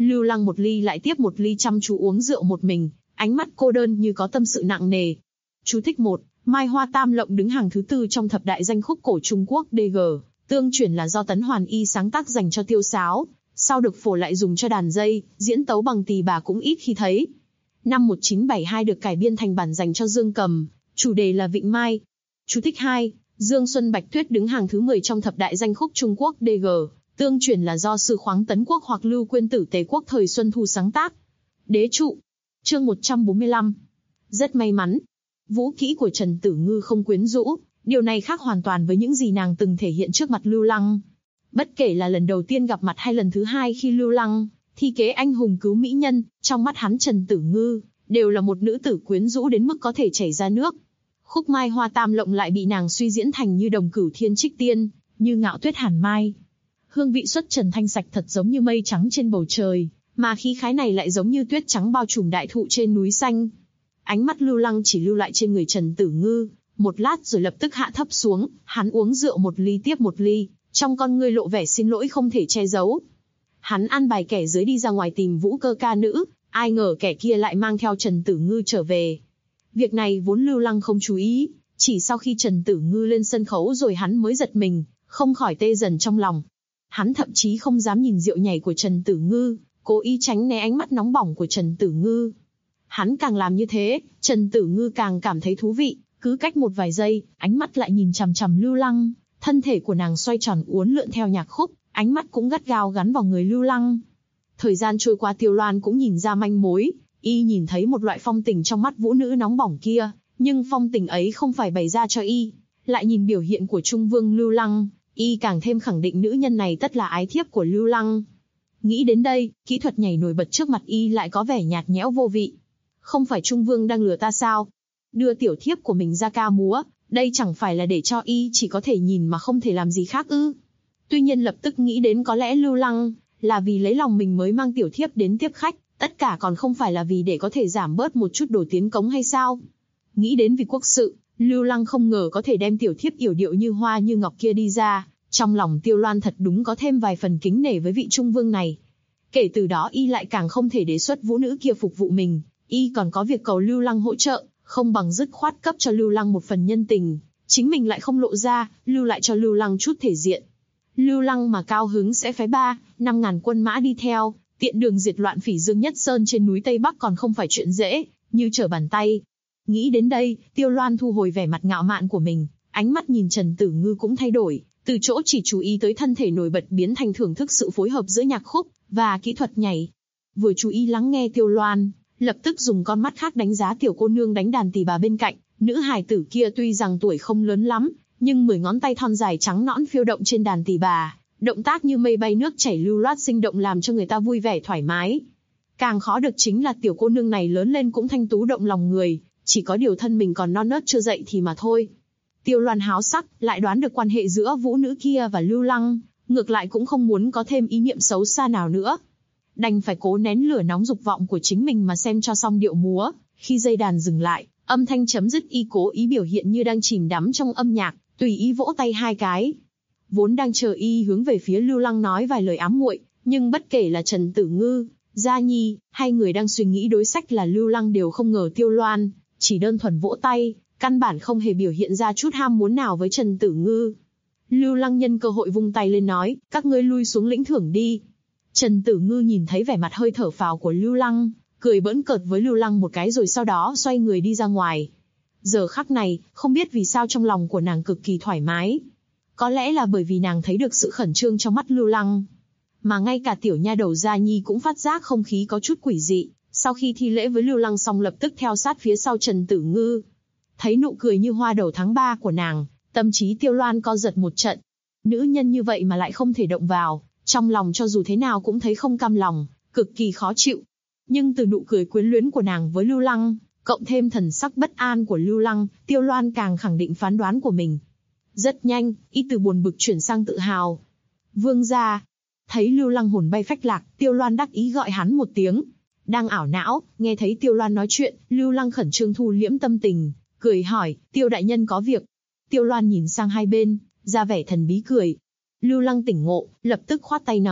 Lưu Lăng một ly lại tiếp một ly chăm chú uống rượu một mình, ánh mắt cô đơn như có tâm sự nặng nề. Chú thích 1. Mai Hoa Tam Lộng đứng hàng thứ 4 trong thập đại danh khúc cổ Trung Quốc DG. Tương truyền là do Tấn Hoàn Y sáng tác dành cho tiêu sáo, sau được phổ lại dùng cho đàn dây, diễn tấu bằng tỳ bà cũng ít khi thấy. Năm 1972 được cải biên thành bản dành cho dương cầm, chủ đề là Vịnh Mai. Chú thích 2. Dương Xuân Bạch Tuyết đứng hàng thứ 10 trong thập đại danh khúc Trung Quốc DG. Tương truyền là do sư khoáng Tấn Quốc hoặc Lưu Quyên Tử Tề Quốc thời Xuân Thu sáng tác. Đế trụ. Chương 145. Rất may mắn. Vũ kỹ của Trần Tử Ngư không quyến rũ, điều này khác hoàn toàn với những gì nàng từng thể hiện trước mặt Lưu Lăng. Bất kể là lần đầu tiên gặp mặt hay lần thứ hai khi Lưu Lăng thi kế anh hùng cứu mỹ nhân, trong mắt hắn Trần Tử Ngư đều là một nữ tử quyến rũ đến mức có thể chảy ra nước. Khúc Mai Hoa Tam Lộng lại bị nàng suy diễn thành như Đồng Cửu Thiên Trích Tiên, như Ngạo Tuyết Hàn Mai. Hương vị xuất trần thanh sạch thật giống như mây trắng trên bầu trời, mà khí khái này lại giống như tuyết trắng bao trùm đại thụ trên núi xanh. Ánh mắt Lưu Lăng chỉ lưu lại trên người Trần Tử Ngư, một lát rồi lập tức hạ thấp xuống, hắn uống rượu một ly tiếp một ly, trong con ngươi lộ vẻ xin lỗi không thể che giấu. Hắn an bài kẻ dưới đi ra ngoài tìm Vũ Cơ ca nữ, ai ngờ kẻ kia lại mang theo Trần Tử Ngư trở về. Việc này vốn Lưu Lăng không chú ý, chỉ sau khi Trần Tử Ngư lên sân khấu rồi hắn mới giật mình, không khỏi tê dần trong lòng. Hắn thậm chí không dám nhìn rượu nhảy của Trần Tử Ngư, cố ý tránh né ánh mắt nóng bỏng của Trần Tử Ngư. Hắn càng làm như thế, Trần Tử Ngư càng cảm thấy thú vị, cứ cách một vài giây, ánh mắt lại nhìn chằm chằm Lưu Lăng, thân thể của nàng xoay tròn uốn lượn theo nhạc khúc, ánh mắt cũng gắt gao gắn vào người Lưu Lăng. Thời gian trôi qua Tiêu Loan cũng nhìn ra manh mối, y nhìn thấy một loại phong tình trong mắt vũ nữ nóng bỏng kia, nhưng phong tình ấy không phải bày ra cho y. Lại nhìn biểu hiện của Trung Vương Lưu Lăng, y càng thêm khẳng định nữ nhân này tất là ái thiếp của Lưu Lăng. Nghĩ đến đây, kỹ thuật nhảy nổi bật trước mặt y lại có vẻ nhạt nhẽo vô vị. Không phải Trung Vương đang lừa ta sao? Đưa tiểu thiếp của mình ra ca múa, đây chẳng phải là để cho y chỉ có thể nhìn mà không thể làm gì khác ư? Tuy nhiên lập tức nghĩ đến có lẽ Lưu Lăng là vì lấy lòng mình mới mang tiểu thiếp đến tiếp khách, tất cả còn không phải là vì để có thể giảm bớt một chút đồ tiến cống hay sao? Nghĩ đến vì quốc sự, Lưu Lăng không ngờ có thể đem tiểu thiếp yểu điệu như hoa như ngọc kia đi ra, trong lòng Tiêu Loan thật đúng có thêm vài phần kính nể với vị Trung Vương này. Kể từ đó y lại càng không thể đề xuất vũ nữ kia phục vụ mình, y còn có việc cầu Lưu Lăng hỗ trợ, không bằng dứt khoát cấp cho Lưu Lăng một phần nhân tình, chính mình lại không lộ ra, lưu lại cho Lưu Lăng chút thể diện. Lưu Lăng mà cao hứng sẽ phái 3-5 ngàn quân mã đi theo, tiện đường diệt loạn Phỉ Dương Nhất Sơn trên núi Tây Bắc còn không phải chuyện dễ, như trở bàn tay. Nghĩ đến đây, Tiêu Loan thu hồi vẻ mặt ngạo mạn của mình, ánh mắt nhìn Trần Tử Ngư cũng thay đổi, từ chỗ chỉ chú ý tới thân thể nổi bật biến thành thưởng thức sự phối hợp giữa nhạc khúc và kỹ thuật nhảy. Vừa chú ý lắng nghe Tiêu Loan, lập tức dùng con mắt khác đánh giá tiểu cô nương đánh đàn tỳ bà bên cạnh. Nữ hài tử kia tuy rằng tuổi không lớn lắm, nhưng 10 ngón tay thon dài trắng nõn phiêu động trên đàn tỳ bà, động tác như mây bay nước chảy lưu loát sinh động làm cho người ta vui vẻ thoải mái. Càng khó được chính là tiểu cô nương này lớn lên cũng thanh tú động lòng người, chỉ có điều thân mình còn non nớt chưa dậy thì mà thôi. Tiêu Loan háo sắc, lại đoán được quan hệ giữa vũ nữ kia và Lưu Lăng, ngược lại cũng không muốn có thêm ý niệm xấu xa nào nữa. Đành phải cố nén lửa nóng dục vọng của chính mình mà xem cho xong điệu múa. Khi dây đàn dừng lại, âm thanh chấm dứt y cố ý biểu hiện như đang chìm đắm trong âm nhạc, tùy ý vỗ tay 2 cái. Vốn đang chờ y hướng về phía Lưu Lăng nói vài lời ám muội, nhưng bất kể là Trần Tử Ngư, Gia Nhi, hay người đang suy nghĩ đối sách là Lưu Lăng đều không ngờ Tiêu Loan chỉ đơn thuần vỗ tay, căn bản không hề biểu hiện ra chút ham muốn nào với Trần Tử Ngư. Lưu Lăng nhân cơ hội vung tay lên nói, các ngươi lui xuống lĩnh thưởng đi. Trần Tử Ngư nhìn thấy vẻ mặt hơi thở phào của Lưu Lăng, cười bỡn cợt với Lưu Lăng một cái rồi sau đó xoay người đi ra ngoài. Giờ khắc này, không biết vì sao trong lòng của nàng cực kỳ thoải mái. Có lẽ là bởi vì nàng thấy được sự khẩn trương trong mắt Lưu Lăng. Mà ngay cả tiểu nha đầu Gia Nhi cũng phát giác không khí có chút quỷ dị, sau khi thi lễ với Lưu Lăng xong lập tức theo sát phía sau Trần Tử Ngư. Thấy nụ cười như hoa đầu tháng 3 của nàng, tâm trí Tiêu Loan co giật một trận. Nữ nhân như vậy mà lại không thể động vào, trong lòng cho dù thế nào cũng thấy không cam lòng, cực kỳ khó chịu. Nhưng từ nụ cười quyến luyến của nàng với Lưu Lăng, cộng thêm thần sắc bất an của Lưu Lăng, Tiêu Loan càng khẳng định phán đoán của mình. Rất nhanh, y từ buồn bực chuyển sang tự hào. Vương gia. Thấy Lưu Lăng hồn bay phách lạc, Tiêu Loan đắc ý gọi hắn một tiếng. Đang ảo não, nghe thấy Tiêu Loan nói chuyện, Lưu Lăng khẩn trương thu liễm tâm tình, cười hỏi, Tiêu đại nhân có việc. Tiêu Loan nhìn sang hai bên, ra vẻ thần bí cười. Lưu Lăng tỉnh ngộ, lập tức khoát tay nói,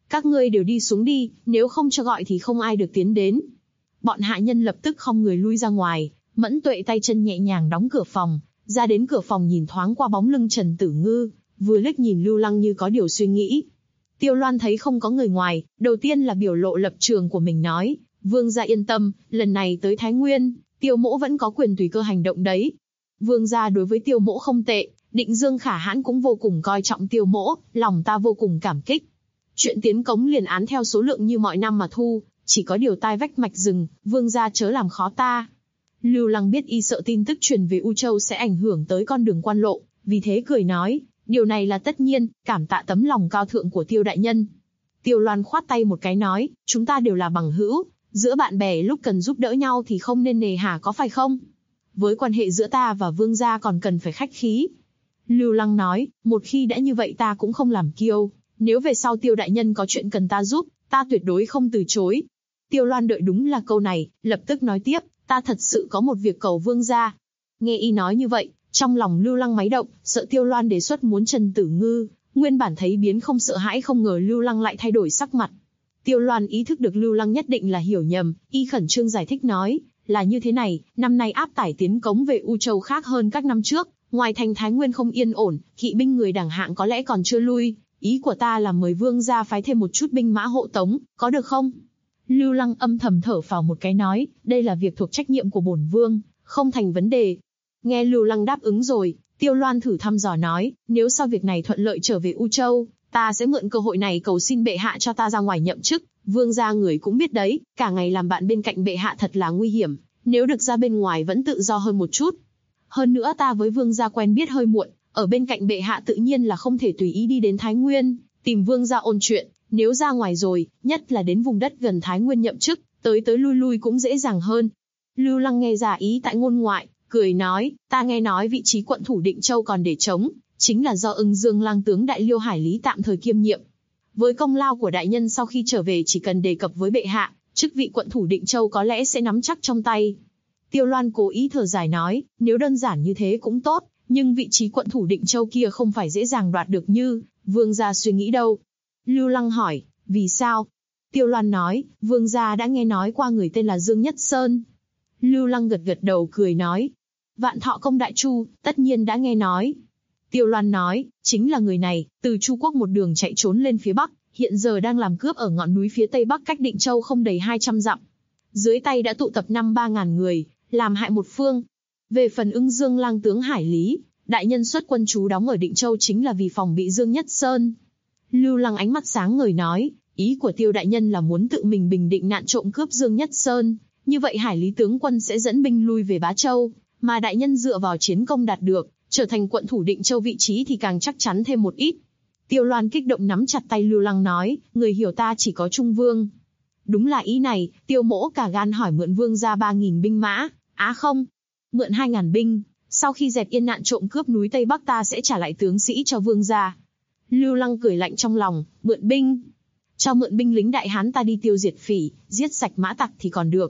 Các ngươi đều đi xuống đi, nếu không cho gọi thì không ai được tiến đến. Bọn hạ nhân lập tức khom người lui ra ngoài, Mẫn Tuệ tay chân nhẹ nhàng đóng cửa phòng, ra đến cửa phòng nhìn thoáng qua bóng lưng Trần Tử Ngư, vừa liếc nhìn Lưu Lăng như có điều suy nghĩ. Tiêu Loan thấy không có người ngoài, đầu tiên là biểu lộ lập trường của mình nói, Vương gia yên tâm, lần này tới Thái Nguyên, Tiêu mỗ vẫn có quyền tùy cơ hành động đấy. Vương gia đối với Tiêu mỗ không tệ, Định Dương Khả Hãn cũng vô cùng coi trọng Tiêu mỗ, lòng ta vô cùng cảm kích. Chuyện tiến cống liền án theo số lượng như mọi năm mà thu, chỉ có điều tai vách mạch rừng, Vương gia chớ làm khó ta. Lưu Lăng biết y sợ tin tức truyền về U Châu sẽ ảnh hưởng tới con đường quan lộ, vì thế cười nói, điều này là tất nhiên, cảm tạ tấm lòng cao thượng của Tiêu đại nhân. Tiêu Loan khoát tay một cái nói, chúng ta đều là bằng hữu, giữa bạn bè lúc cần giúp đỡ nhau thì không nên nề hà có phải không? Với quan hệ giữa ta và Vương gia còn cần phải khách khí. Lưu Lăng nói, một khi đã như vậy ta cũng không làm kiêu, nếu về sau Tiêu đại nhân có chuyện cần ta giúp, ta tuyệt đối không từ chối. Tiêu Loan đợi đúng là câu này, lập tức nói tiếp, ta thật sự có một việc cầu Vương gia. Nghe y nói như vậy, trong lòng Lưu Lăng máy động, sợ Tiêu Loan đề xuất muốn Trần Tử Ngư, nguyên bản thấy biến không sợ hãi không ngờ Lưu Lăng lại thay đổi sắc mặt. Tiêu Loan ý thức được Lưu Lăng nhất định là hiểu nhầm, y khẩn trương giải thích nói, là như thế này, năm nay áp tải tiến cống về U Châu khác hơn các năm trước, ngoài thành Thái Nguyên không yên ổn, kỵ binh người đẳng hạng có lẽ còn chưa lui, ý của ta là mời Vương gia phái thêm một chút binh mã hộ tống, có được không? Lưu Lăng âm thầm thở phào một cái nói, đây là việc thuộc trách nhiệm của bổn vương, không thành vấn đề. Nghe Lưu Lăng đáp ứng rồi, Tiêu Loan thử thăm dò nói, nếu sau việc này thuận lợi trở về U Châu, ta sẽ mượn cơ hội này cầu xin bệ hạ cho ta ra ngoài nhậm chức. Vương gia người cũng biết đấy, cả ngày làm bạn bên cạnh bệ hạ thật là nguy hiểm, nếu được ra bên ngoài vẫn tự do hơn một chút. Hơn nữa ta với Vương gia quen biết hơi muộn, ở bên cạnh bệ hạ tự nhiên là không thể tùy ý đi đến Thái Nguyên, tìm Vương gia ôn chuyện, nếu ra ngoài rồi, nhất là đến vùng đất gần Thái Nguyên nhậm chức, tới lui lui cũng dễ dàng hơn. Lưu Lăng nghe ra ý tại ngôn ngoại, cười nói, ta nghe nói vị trí quận thủ Định Châu còn để trống, chính là do Ưng Dương lang tướng Đại Liêu Hải Lý tạm thời kiêm nhiệm. Với công lao của đại nhân sau khi trở về chỉ cần đề cập với bệ hạ, chức vị quận thủ Định Châu có lẽ sẽ nắm chắc trong tay. Tiêu Loan cố ý thở dài nói, nếu đơn giản như thế cũng tốt, nhưng vị trí quận thủ Định Châu kia không phải dễ dàng đoạt được như Vương gia suy nghĩ đâu. Lưu Lăng hỏi, vì sao? Tiêu Loan nói, Vương gia đã nghe nói qua người tên là Dương Nhất Sơn. Lưu Lăng gật gật đầu cười nói, Vạn Thọ Công Đại Chu, tất nhiên đã nghe nói. Tiêu Loan nói, chính là người này, từ Chu Quốc một đường chạy trốn lên phía Bắc, hiện giờ đang làm cướp ở ngọn núi phía Tây Bắc cách Định Châu không đầy 200 dặm. Dưới tay đã tụ tập 5-3 ngàn người, làm hại một phương. Về phần Ưng Dương lang tướng Hải Lý, đại nhân xuất quân trú đóng ở Định Châu chính là vì phòng bị Dương Nhất Sơn. Lưu Lăng ánh mắt sáng ngời nói, ý của Tiêu đại nhân là muốn tự mình bình định nạn trộm cướp Dương Nhất Sơn, như vậy Hải Lý tướng quân sẽ dẫn binh lui về Bá Châu, mà đại nhân dựa vào chiến công đạt được, trở thành quận thủ Định Châu vị trí thì càng chắc chắn thêm một ít. Tiêu Loan kích động nắm chặt tay Lưu Lăng nói, người hiểu ta chỉ có Trung Vương. Đúng là ý này, Tiêu mỗ cả gan hỏi mượn Vương gia 3.000 binh mã, không, mượn 2.000 binh, sau khi dẹp yên nạn trộm cướp núi Tây Bắc ta sẽ trả lại tướng sĩ cho Vương gia. Lưu Lăng cười lạnh trong lòng, mượn binh. Cho mượn binh lính đại hán ta đi tiêu diệt phỉ, giết sạch mã tặc thì còn được.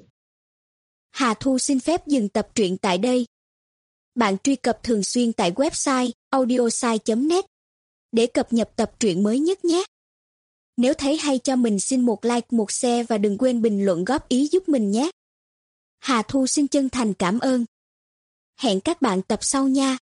Hà Thu xin phép dừng tập truyện tại đây. Bạn truy cập thường xuyên tại website audiosai.net để cập nhật tập truyện mới nhất nhé. Nếu thấy hay cho mình xin một like, một share và đừng quên bình luận góp ý giúp mình nhé. Hà Thu xin chân thành cảm ơn. Hẹn các bạn tập sau nha.